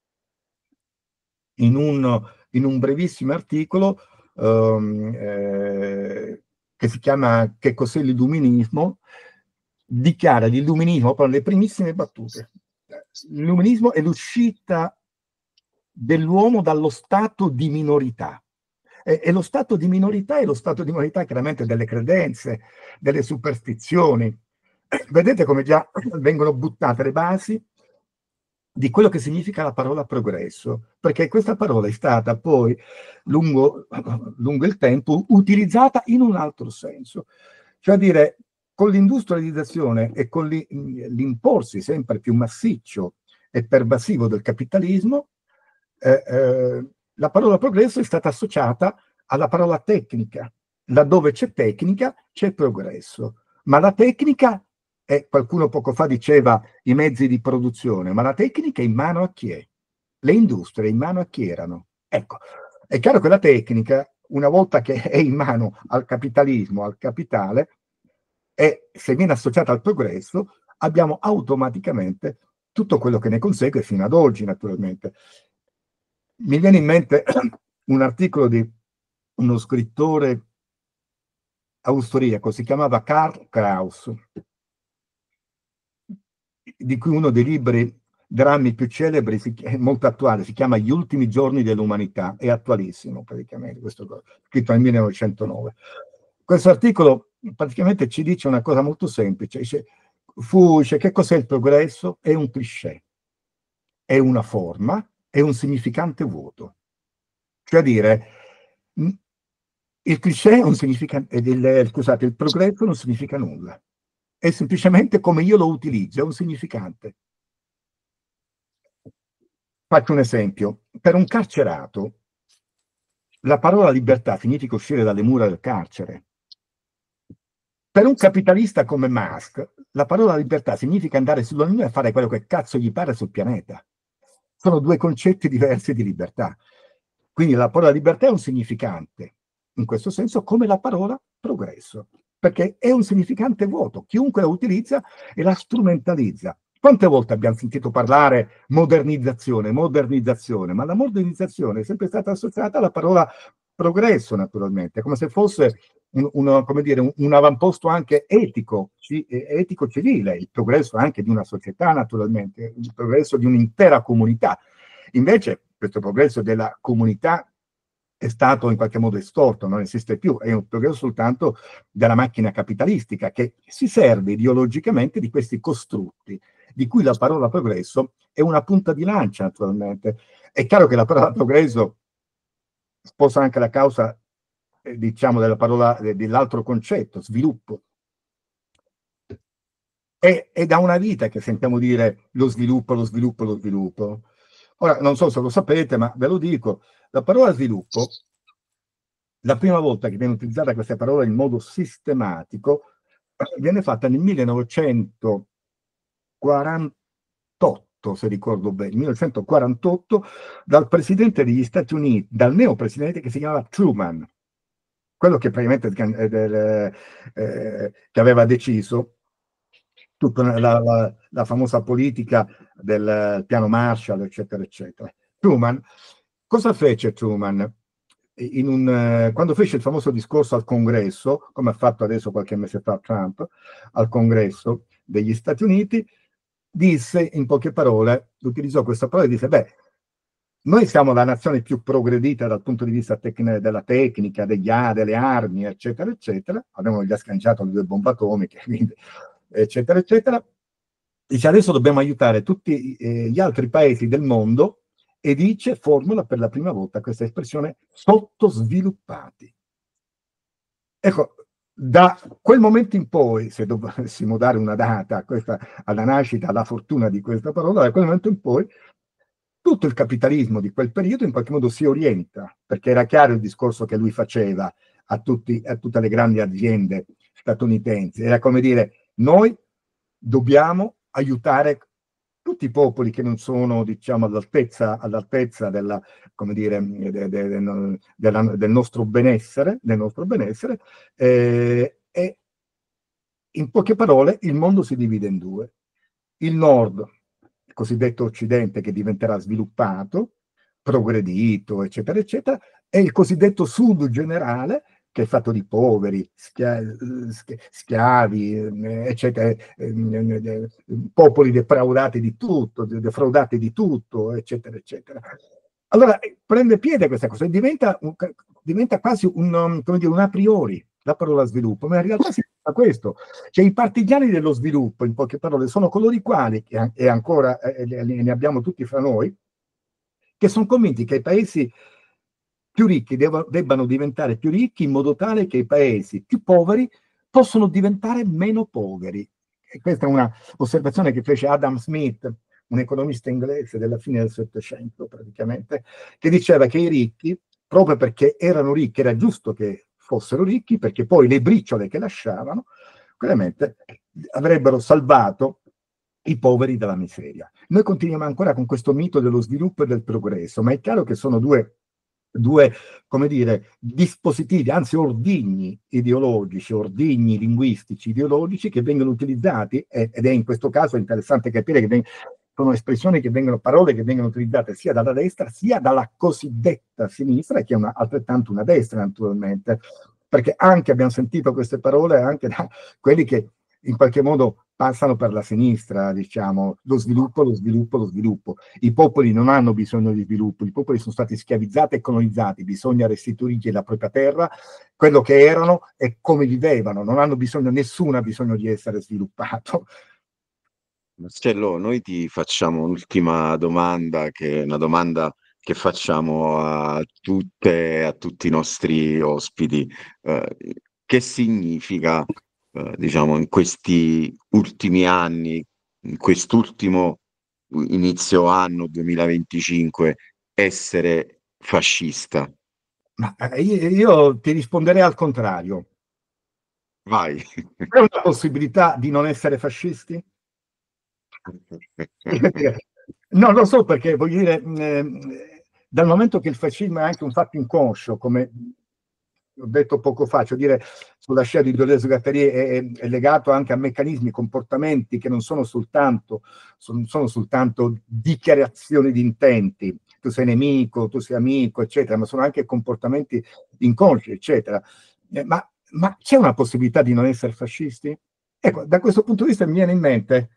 in un, in un brevissimo articolo um, eh, che si chiama Che cos'è l'illuminismo, dichiara l'illuminismo per le primissime battute. L'illuminismo è l'uscita dell'uomo dallo stato di minorità. E, e lo stato di minorità è lo stato di minorità chiaramente delle credenze, delle superstizioni. Vedete come già vengono buttate le basi di quello che significa la parola progresso, perché questa parola è stata poi, lungo, lungo il tempo, utilizzata in un altro senso. Cioè a dire, con l'industrializzazione e con l'imporsi sempre più massiccio e pervasivo del capitalismo, eh, eh, la parola progresso è stata associata alla parola tecnica. Laddove c'è tecnica, c'è progresso. Ma la tecnica, eh, qualcuno poco fa diceva i mezzi di produzione, ma la tecnica è in mano a chi è? Le industrie in mano a chi erano? Ecco, è chiaro che la tecnica, una volta che è in mano al capitalismo, al capitale, e se viene associata al progresso, abbiamo automaticamente tutto quello che ne consegue fino ad oggi, naturalmente. Mi viene in mente un articolo di uno scrittore austriaco, si chiamava Karl Kraus, di cui uno dei libri drammi più celebri, è molto attuale, si chiama Gli ultimi giorni dell'umanità, è attualissimo praticamente, questo, scritto nel millenovecentonove. Questo articolo praticamente ci dice una cosa molto semplice, dice, fu, dice, che cos'è il progresso? È un cliché, è una forma, è un significante vuoto. Cioè a dire, il cliché è un significante, il, scusate, il progresso non significa nulla, è semplicemente come io lo utilizzo, è un significante. Faccio un esempio, per un carcerato la parola libertà significa uscire dalle mura del carcere. Per un capitalista come Musk, la parola libertà significa andare sulla luna e fare quello che cazzo gli pare sul pianeta. Sono due concetti diversi di libertà. Quindi la parola libertà è un significante, in questo senso, come la parola progresso, perché è un significante vuoto. Chiunque la utilizza e la strumentalizza. Quante volte abbiamo sentito parlare modernizzazione, modernizzazione, ma la modernizzazione è sempre stata associata alla parola progresso, naturalmente, come se fosse un, un, come dire, un, un avamposto anche etico, etico civile, il progresso anche di una società, naturalmente, il progresso di un'intera comunità. Invece questo progresso della comunità è stato in qualche modo estorto, non esiste più, è un progresso soltanto della macchina capitalistica che si serve ideologicamente di questi costrutti, di cui la parola progresso è una punta di lancia, naturalmente. È chiaro che la parola progresso sposa anche la causa, eh, diciamo, della parola, eh, dell'altro concetto, sviluppo. È, è da una vita che sentiamo dire lo sviluppo, lo sviluppo, lo sviluppo. Ora, non so se lo sapete, ma ve lo dico, la parola sviluppo, la prima volta che viene utilizzata questa parola in modo sistematico, viene fatta nel millenovecentoquarantotto, se ricordo bene, millenovecentoquarantotto, dal presidente degli Stati Uniti, dal neopresidente che si chiamava Truman, quello che praticamente eh, del, eh, che aveva deciso tutta la, la, la famosa politica del piano Marshall, eccetera, eccetera. Truman, cosa fece Truman? In un, eh, quando fece il famoso discorso al Congresso, come ha fatto adesso qualche mese fa Trump, al Congresso degli Stati Uniti, disse in poche parole, utilizzò questa parola e disse, beh, noi siamo la nazione più progredita dal punto di vista tec- della tecnica, degli, delle armi, eccetera, eccetera. Abbiamo già sganciato le due bombe atomiche, quindi, eccetera, eccetera. Dice, adesso dobbiamo aiutare tutti eh, gli altri paesi del mondo e dice, formula per la prima volta questa espressione, sottosviluppati. Ecco, da quel momento in poi, se dovessimo dare una data a questa, alla nascita, alla fortuna di questa parola, da quel momento in poi tutto il capitalismo di quel periodo in qualche modo si orienta, perché era chiaro il discorso che lui faceva a, tutti, a tutte le grandi aziende statunitensi. Era come dire, noi dobbiamo aiutare tutti i popoli che non sono, diciamo, all'altezza, all'altezza della, come dire, de, de, de, della, del nostro benessere, del nostro benessere eh, e in poche parole il mondo si divide in due. Il nord, il cosiddetto occidente, che diventerà sviluppato, progredito, eccetera, eccetera, e il cosiddetto sud generale, che è fatto di poveri, schia schiavi, eccetera, popoli defraudati di tutto, defraudati di tutto, eccetera, eccetera. Allora prende piede questa cosa e diventa, un, diventa quasi un, come dire, un a priori la parola sviluppo, ma in realtà si fa questo. Cioè i partigiani dello sviluppo, in poche parole, sono coloro i quali, e ancora eh, ne abbiamo tutti fra noi, che sono convinti che i paesi più ricchi dev debbano diventare più ricchi in modo tale che i paesi più poveri possono diventare meno poveri. E questa è una osservazione che fece Adam Smith, un economista inglese della fine del Settecento praticamente, che diceva che i ricchi, proprio perché erano ricchi, era giusto che fossero ricchi, perché poi le briciole che lasciavano, veramente avrebbero salvato i poveri dalla miseria. Noi continuiamo ancora con questo mito dello sviluppo e del progresso, ma è chiaro che sono due due, come dire, dispositivi, anzi ordigni ideologici, ordigni linguistici ideologici che vengono utilizzati, ed è in questo caso interessante capire che sono espressioni che vengono, parole che vengono utilizzate sia dalla destra sia dalla cosiddetta sinistra, che è una, altrettanto una destra naturalmente, perché anche abbiamo sentito queste parole anche da quelli che in qualche modo passano per la sinistra, diciamo, lo sviluppo, lo sviluppo, lo sviluppo. I popoli non hanno bisogno di sviluppo, i popoli sono stati schiavizzati e colonizzati, bisogna restituirgli la propria terra, quello che erano e come vivevano, non hanno bisogno, nessuno ha bisogno di essere sviluppato. Marcello, noi ti facciamo un'ultima domanda, che è una domanda che facciamo a tutte, a tutti i nostri ospiti. Eh, che significa, eh, diciamo, in questi ultimi anni, in quest'ultimo inizio anno duemilaventicinque, essere fascista? Ma eh, io, io ti risponderei al contrario. Vai. C'è una possibilità di non essere fascisti? Non lo so, perché voglio dire, eh, dal momento che il fascismo è anche un fatto inconscio, come ho detto poco fa, cioè dire sulla scia di Deleuze e Guattari è, è legato anche a meccanismi, comportamenti che non sono soltanto, sono, sono soltanto dichiarazioni di intenti, tu sei nemico, tu sei amico, eccetera, ma sono anche comportamenti inconsci, eccetera. Eh, ma ma c'è una possibilità di non essere fascisti? Ecco, da questo punto di vista mi viene in mente,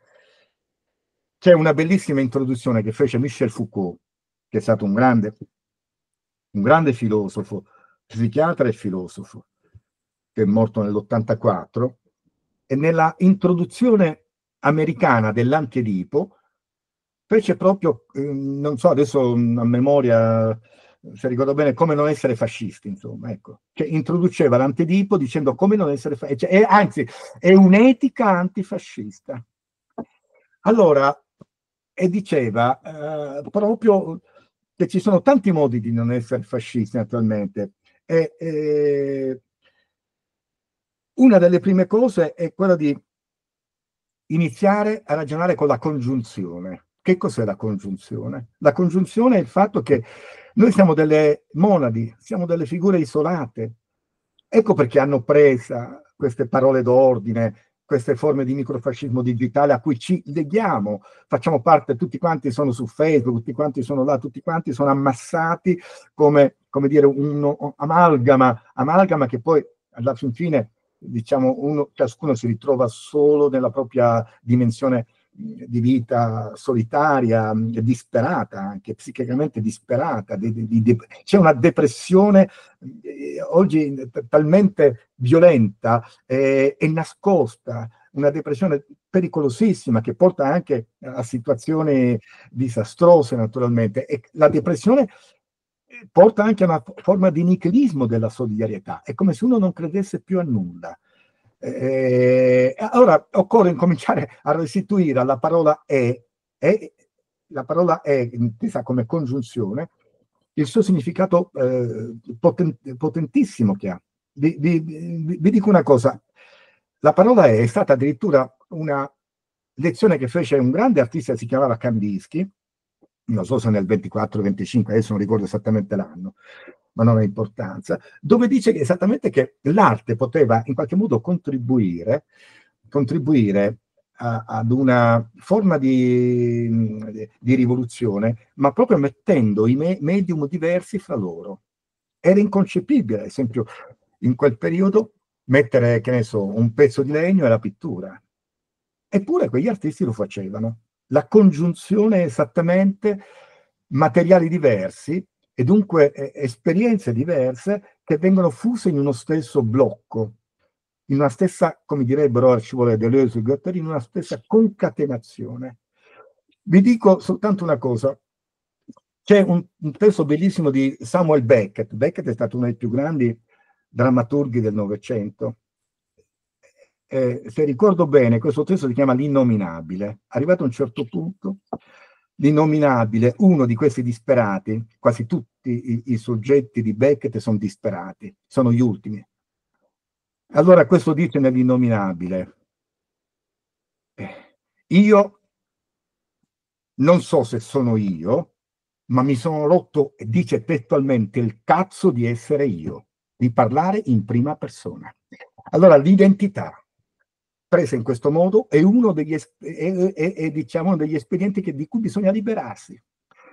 c'è una bellissima introduzione che fece Michel Foucault, che è stato un grande un grande filosofo, psichiatra e filosofo, che è morto nell'ottantaquattro, e nella introduzione americana dell'Antiedipo fece proprio, eh, non so adesso a memoria, se ricordo bene, come non essere fascisti, insomma, ecco, che introduceva l'Antiedipo dicendo come non essere fascisti, cioè, anzi, è un'etica antifascista. Allora, e diceva eh, proprio che ci sono tanti modi di non essere fascisti, naturalmente, e eh, una delle prime cose è quella di iniziare a ragionare con la congiunzione. Che cos'è la congiunzione? La congiunzione è il fatto che noi siamo delle monadi, siamo delle figure isolate. Ecco perché hanno presa queste parole d'ordine, queste forme di microfascismo digitale a cui ci leghiamo, facciamo parte, tutti quanti sono su Facebook, tutti quanti sono là, tutti quanti sono ammassati come, come dire, un amalgama, amalgama che poi alla fin fine, diciamo, uno, ciascuno si ritrova solo nella propria dimensione di vita solitaria, disperata, anche psichicamente disperata. Di, di, di, c'è una depressione eh, oggi talmente violenta eh, e nascosta, una depressione pericolosissima che porta anche a situazioni disastrose, naturalmente. E la depressione porta anche a una forma di nichilismo della solidarietà. È come se uno non credesse più a nulla. Eh, allora occorre incominciare a restituire alla parola è, è la parola è intesa come congiunzione, il suo significato eh, poten, potentissimo che ha. Vi, vi, vi dico una cosa, la parola è, è stata addirittura una lezione che fece un grande artista, si chiamava Kandinsky, non so se nel ventiquattro venticinque, adesso non ricordo esattamente l'anno, ma non ha importanza, dove dice che esattamente che l'arte poteva in qualche modo contribuire, contribuire a, ad una forma di, di rivoluzione, ma proprio mettendo i me, medium diversi fra loro. Era inconcepibile, ad esempio, in quel periodo, mettere, che ne so, un pezzo di legno e la pittura. Eppure quegli artisti lo facevano. La congiunzione esattamente, materiali diversi, e dunque eh, esperienze diverse che vengono fuse in uno stesso blocco, in una stessa, come direbbero ci vuole Deleuze e Guattari, in una stessa concatenazione. Vi dico soltanto una cosa, c'è un, un testo bellissimo di Samuel Beckett. Beckett è stato uno dei più grandi drammaturghi del Novecento. Eh, se ricordo bene, questo testo si chiama L'Innominabile. Arrivato a un certo punto, l'Innominabile, uno di questi disperati, quasi tutti i, i soggetti di Beckett sono disperati, sono gli ultimi. Allora questo dice nell'Innominabile, eh, io non so se sono io, ma mi sono rotto, dice testualmente, il cazzo di essere io, di parlare in prima persona. Allora l'identità presa in questo modo è uno degli, è, è, è, diciamo, degli espedienti che, di cui bisogna liberarsi.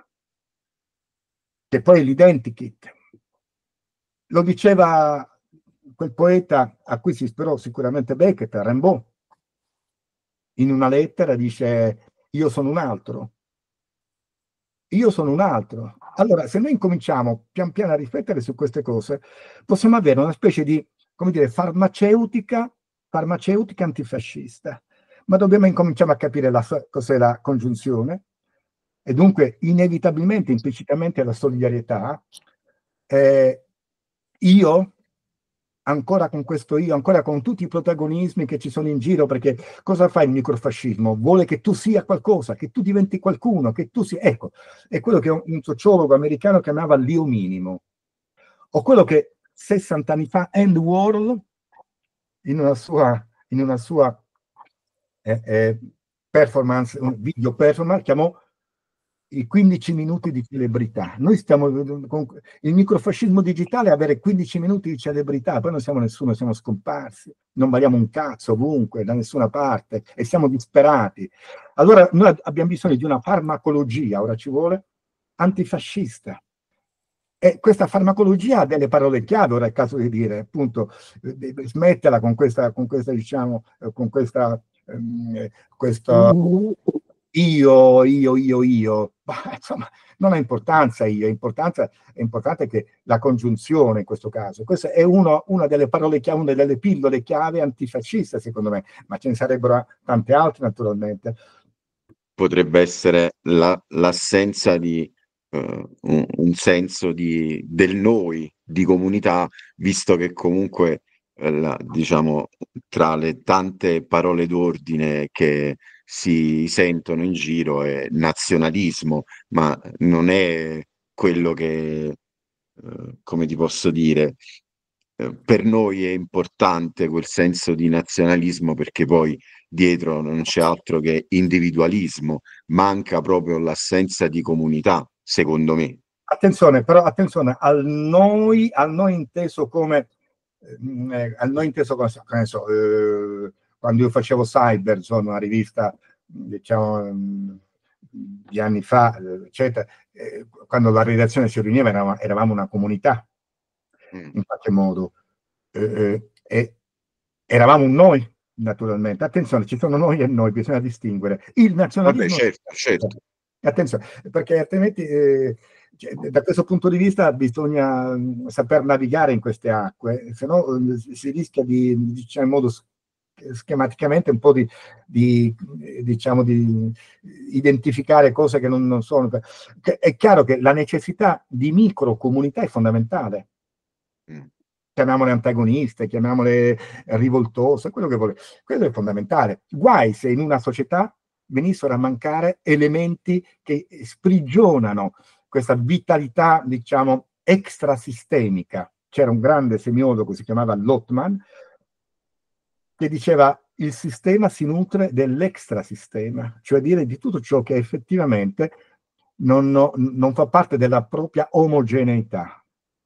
Che poi è l'identikit. Lo diceva quel poeta a cui si ispirò sicuramente Beckett, Rimbaud. In una lettera dice: io sono un altro. Io sono un altro. Allora, se noi incominciamo pian piano a riflettere su queste cose, possiamo avere una specie di, come dire, farmaceutica farmaceutica antifascista, ma dobbiamo incominciare a capire la, cos'è la congiunzione e dunque inevitabilmente, implicitamente la solidarietà. Eh, io, ancora con questo io, ancora con tutti i protagonismi che ci sono in giro, perché cosa fa il microfascismo? Vuole che tu sia qualcosa, che tu diventi qualcuno, che tu sia... Ecco, è quello che un sociologo americano chiamava l'io minimo, o quello che sessanta anni fa Andy Warhol in una sua, in una sua eh, eh, performance, un video performance, chiamò i quindici minuti di celebrità. Noi stiamo con il microfascismo digitale, avere quindici minuti di celebrità, poi non siamo nessuno, siamo scomparsi, non valiamo un cazzo ovunque, da nessuna parte, e siamo disperati. Allora noi abbiamo bisogno di una farmacologia, ora ci vuole, antifascista. E questa farmacologia ha delle parole chiave, ora è il caso di dire, appunto, eh, smettela con questa, con questa diciamo, eh, con questa, ehm, questa io, io, io, io, Ma, insomma, non ha importanza io, è, importanza, è importante che la congiunzione in questo caso, questa è uno, una delle parole chiave, una delle pillole chiave antifasciste secondo me, ma ce ne sarebbero tante altre naturalmente. Potrebbe essere la, l'assenza di uh, un, un senso di, del noi, di comunità, visto che comunque eh, la, diciamo, tra le tante parole d'ordine che si sentono in giro è nazionalismo, ma non è quello che, uh, come ti posso dire, uh, per noi è importante quel senso di nazionalismo, perché poi dietro non c'è altro che individualismo, manca proprio l'assenza di comunità, secondo me. Attenzione, però attenzione al noi, al noi inteso come, eh, al noi inteso come, che ne so, eh, quando io facevo Cyber, insomma, una rivista, diciamo, di anni fa, eccetera, eh, quando la redazione si riuniva eravamo, eravamo una comunità, Mm. in qualche modo, eh, e eravamo un noi, naturalmente. Attenzione, ci sono noi e noi, bisogna distinguere. Il nazionalismo... Vabbè, certo, certo. Attenzione, perché altrimenti eh, cioè, da questo punto di vista bisogna mh, saper navigare in queste acque, se no eh, si rischia di, diciamo, in modo schematicamente un po' di, di, diciamo, di identificare cose che non, non sono. È chiaro che la necessità di microcomunità è fondamentale. Mm. Chiamiamole antagoniste, chiamiamole rivoltose, quello che vuole. Quello è fondamentale. Guai se in una società venissero a mancare elementi che sprigionano questa vitalità, diciamo, extrasistemica. C'era un grande semiologo, si chiamava Lotman, che diceva il sistema si nutre dell'extrasistema, cioè dire di tutto ciò che effettivamente non, non fa parte della propria omogeneità.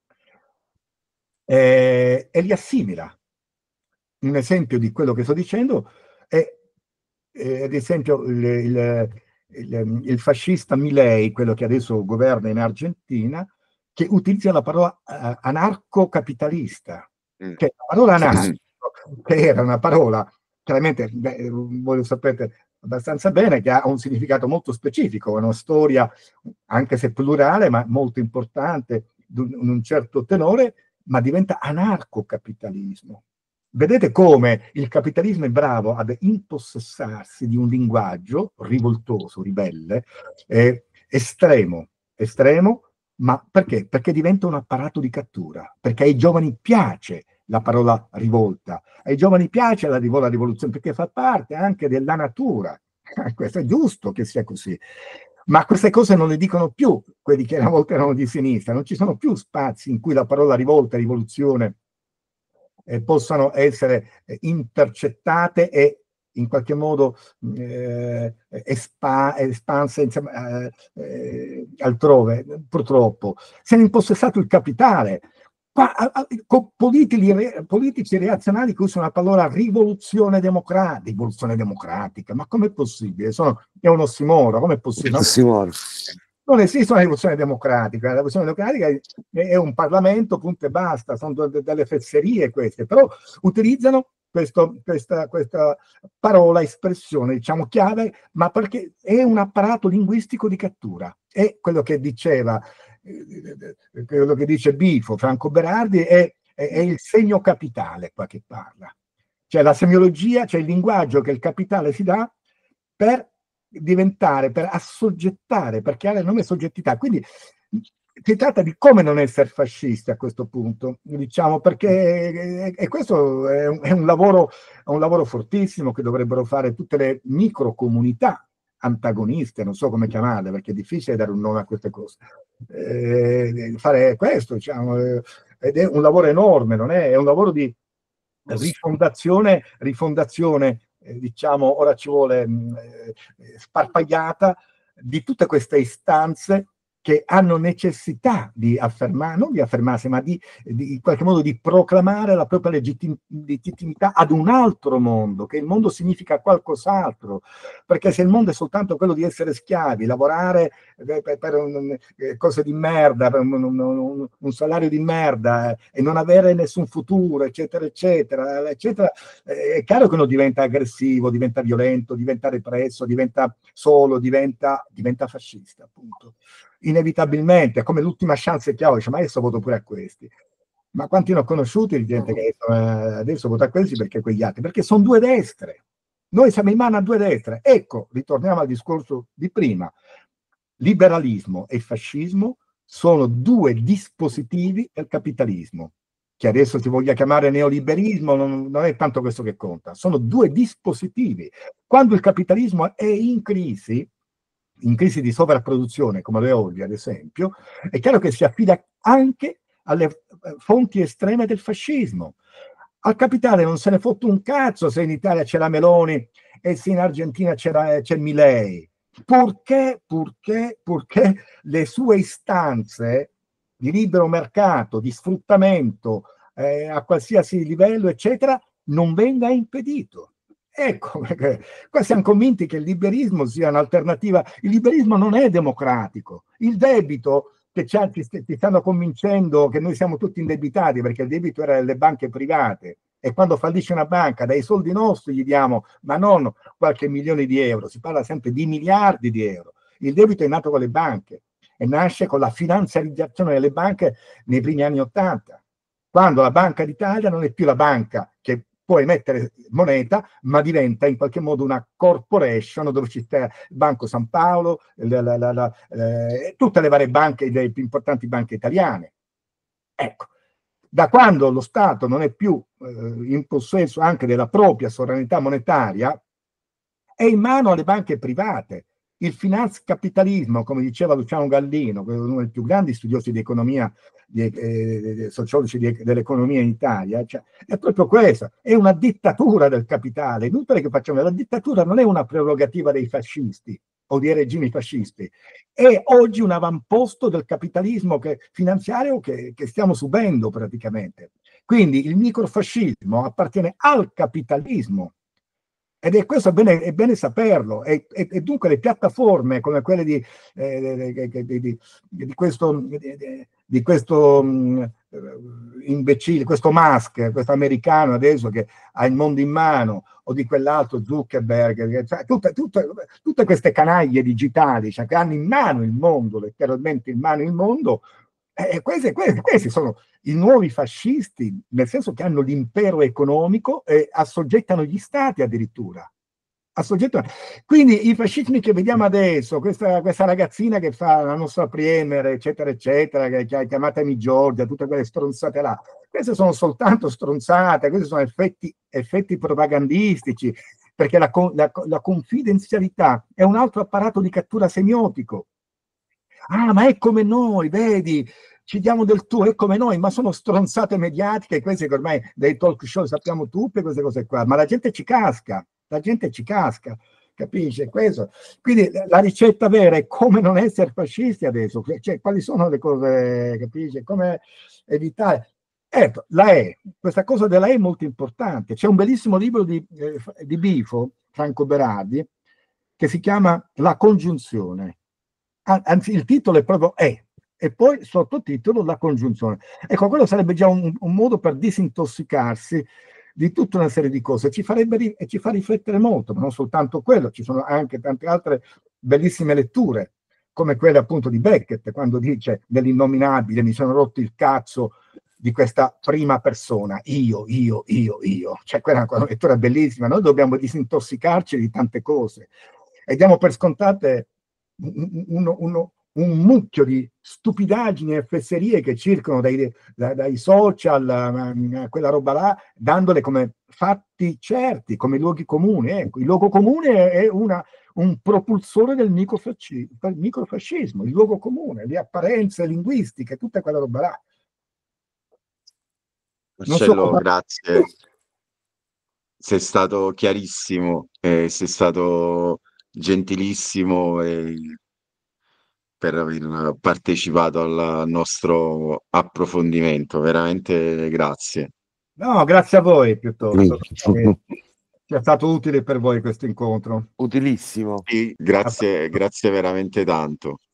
E, e li assimila. Un esempio di quello che sto dicendo è, è ad esempio, il, il, il, il fascista Milei, quello che adesso governa in Argentina, che utilizza la parola uh, anarcocapitalista, mm. che la parola anarco, che era una parola, chiaramente, beh, voi lo sapete abbastanza bene, che ha un significato molto specifico, una storia, anche se plurale, ma molto importante, di un, un certo tenore, ma diventa anarcocapitalismo. Vedete come il capitalismo è bravo ad impossessarsi di un linguaggio rivoltoso, ribelle, eh, estremo, estremo, ma perché? Perché diventa un apparato di cattura, perché ai giovani piace la parola rivolta, ai giovani piace la, la rivoluzione, perché fa parte anche della natura. Questo è giusto che sia così. Ma queste cose non le dicono più quelli che una volta erano di sinistra, non ci sono più spazi in cui la parola rivolta, rivoluzione, eh, possano essere eh, intercettate e in qualche modo eh, espa espanse insomma, eh, eh, altrove. Purtroppo se ne è impossessato il capitale. Qua, a, a, con politici, re, politici reazionari che usano la parola rivoluzione democratica, rivoluzione democratica, ma com'è possibile? Sono, è un ossimoro, com'è possibile? Ossimoro. Non esiste una rivoluzione democratica, la rivoluzione democratica è un Parlamento, punto e basta, sono delle fesserie queste, però utilizzano questo, questa, questa parola, espressione, diciamo chiave, ma perché è un apparato linguistico di cattura. È quello che diceva, quello che dice Bifo, Franco Berardi, è, è, è il segno capitale qua che parla. Cioè la semiologia, cioè il linguaggio che il capitale si dà per diventare, per assoggettare, per creare il nome soggettità. Quindi si tratta di come non essere fascisti a questo punto, diciamo, perché e questo è un, è un lavoro, è un lavoro fortissimo che dovrebbero fare tutte le microcomunità antagoniste, non so come chiamarle, perché è difficile dare un nome a queste cose. Eh, fare questo, diciamo, eh, ed è un lavoro enorme, non è? È un lavoro di rifondazione, rifondazione Eh, diciamo, ora ci vuole mh, eh, sparpagliata di tutte queste istanze che hanno necessità di affermare, non di affermarsi, ma di, di in qualche modo di proclamare la propria legittim- legittimità ad un altro mondo, che il mondo significa qualcos'altro, perché se il mondo è soltanto quello di essere schiavi, lavorare per, per, per un, eh, cose di merda, per un, un, un, un salario di merda eh, e non avere nessun futuro, eccetera, eccetera, eccetera, eh, è chiaro che uno diventa aggressivo, diventa violento, diventa represso, diventa solo, diventa, diventa fascista, appunto. Inevitabilmente, come l'ultima chance che ho, dice, ma adesso voto pure a questi. Ma quanti ne ho conosciuti di gente che adesso, eh, adesso vota a questi perché quegli altri? Perché sono due destre. Noi siamo in mano a due destre. Ecco, ritorniamo al discorso di prima. Liberalismo e fascismo sono due dispositivi del capitalismo, che adesso si voglia chiamare neoliberismo, non, non è tanto questo che conta, sono due dispositivi. Quando il capitalismo è in crisi, in crisi di sovrapproduzione, come lo è oggi, ad esempio, è chiaro che si affida anche alle fonti estreme del fascismo. Al capitale non se ne fotte un cazzo se in Italia c'è la Meloni e se in Argentina c'era, c'è Milei, purché, purché, purché le sue istanze di libero mercato, di sfruttamento eh, a qualsiasi livello, eccetera, non venga impedito. Ecco, perché qua siamo convinti che il liberismo sia un'alternativa. Il liberismo non è democratico. Il debito, che ti, ti stanno convincendo che noi siamo tutti indebitati perché il debito era delle banche private e quando fallisce una banca dai soldi nostri gli diamo, ma non qualche milione di euro, si parla sempre di miliardi di euro. Il debito è nato con le banche e nasce con la finanziarizzazione delle banche nei primi anni Ottanta, quando la Banca d'Italia non è più la banca che può emettere moneta, ma diventa in qualche modo una corporation dove ci sta il Banco San Paolo, la, la, la, la, eh, tutte le varie banche, le più importanti banche italiane. Ecco, da quando lo Stato non è più eh, in possesso anche della propria sovranità monetaria, è in mano alle banche private. Il finanzcapitalismo, come diceva Luciano Gallino, uno dei più grandi studiosi di economia, di, eh, sociologi di, dell'economia in Italia, cioè, è proprio questo, è una dittatura del capitale. Inutile che facciamo, la dittatura non è una prerogativa dei fascisti o dei regimi fascisti, è oggi un avamposto del capitalismo che, finanziario che, che stiamo subendo praticamente. Quindi il microfascismo appartiene al capitalismo. Ed è questo è bene, è bene saperlo, e, e, e dunque le piattaforme come quelle di, eh, di, di, di questo, di, di questo um, imbecille, questo Musk, questo americano adesso che ha il mondo in mano, o di quell'altro Zuckerberg, cioè, tutte, tutte, tutte queste canaglie digitali, cioè, che hanno in mano il mondo, letteralmente in mano il mondo, eh, questi, questi, questi sono i nuovi fascisti, nel senso che hanno l'impero economico e assoggettano gli stati addirittura. Assoggettano. Quindi i fascismi che vediamo adesso, questa, questa ragazzina che fa la nostra premier, eccetera, eccetera, che, che ha chiamatemi Giorgia, tutte quelle stronzate là, queste sono soltanto stronzate, questi sono effetti, effetti propagandistici, perché la, la, la confidenzialità è un altro apparato di cattura semiotico. Ah, ma è come noi, vedi, ci diamo del tu, è come noi, ma sono stronzate mediatiche, queste che ormai dai talk show sappiamo tutte queste cose qua, ma la gente ci casca, la gente ci casca, capisce? Questo. Quindi la ricetta vera è come non essere fascisti adesso, cioè quali sono le cose, capisce? Come evitare. Ecco, la E, questa cosa della E è molto importante. C'è un bellissimo libro di, eh, di Bifo, Franco Berardi, che si chiama La congiunzione. Anzi, il titolo è proprio E, e poi sottotitolo La congiunzione. Ecco, quello sarebbe già un, un modo per disintossicarsi di tutta una serie di cose, ci farebbe e ci fa riflettere molto, ma non soltanto quello, ci sono anche tante altre bellissime letture, come quelle appunto di Beckett, quando dice dell'innominabile mi sono rotto il cazzo di questa prima persona, io, io, io, io. Cioè, quella è una lettura bellissima, noi dobbiamo disintossicarci di tante cose e diamo per scontate uno, uno, un mucchio di stupidaggini e fesserie che circolano dai, dai, dai social, quella roba là, dandole come fatti certi, come luoghi comuni. Ecco, il luogo comune è una, un propulsore del microfascismo, microfascismo, il luogo comune, le apparenze linguistiche, tutta quella roba là. Marcello, so grazie. Sei stato chiarissimo, eh, sei stato gentilissimo e per aver partecipato al nostro approfondimento. Veramente grazie. No, grazie a voi piuttosto. Che sia stato utile per voi questo incontro. Utilissimo. Sì, grazie, grazie veramente tanto.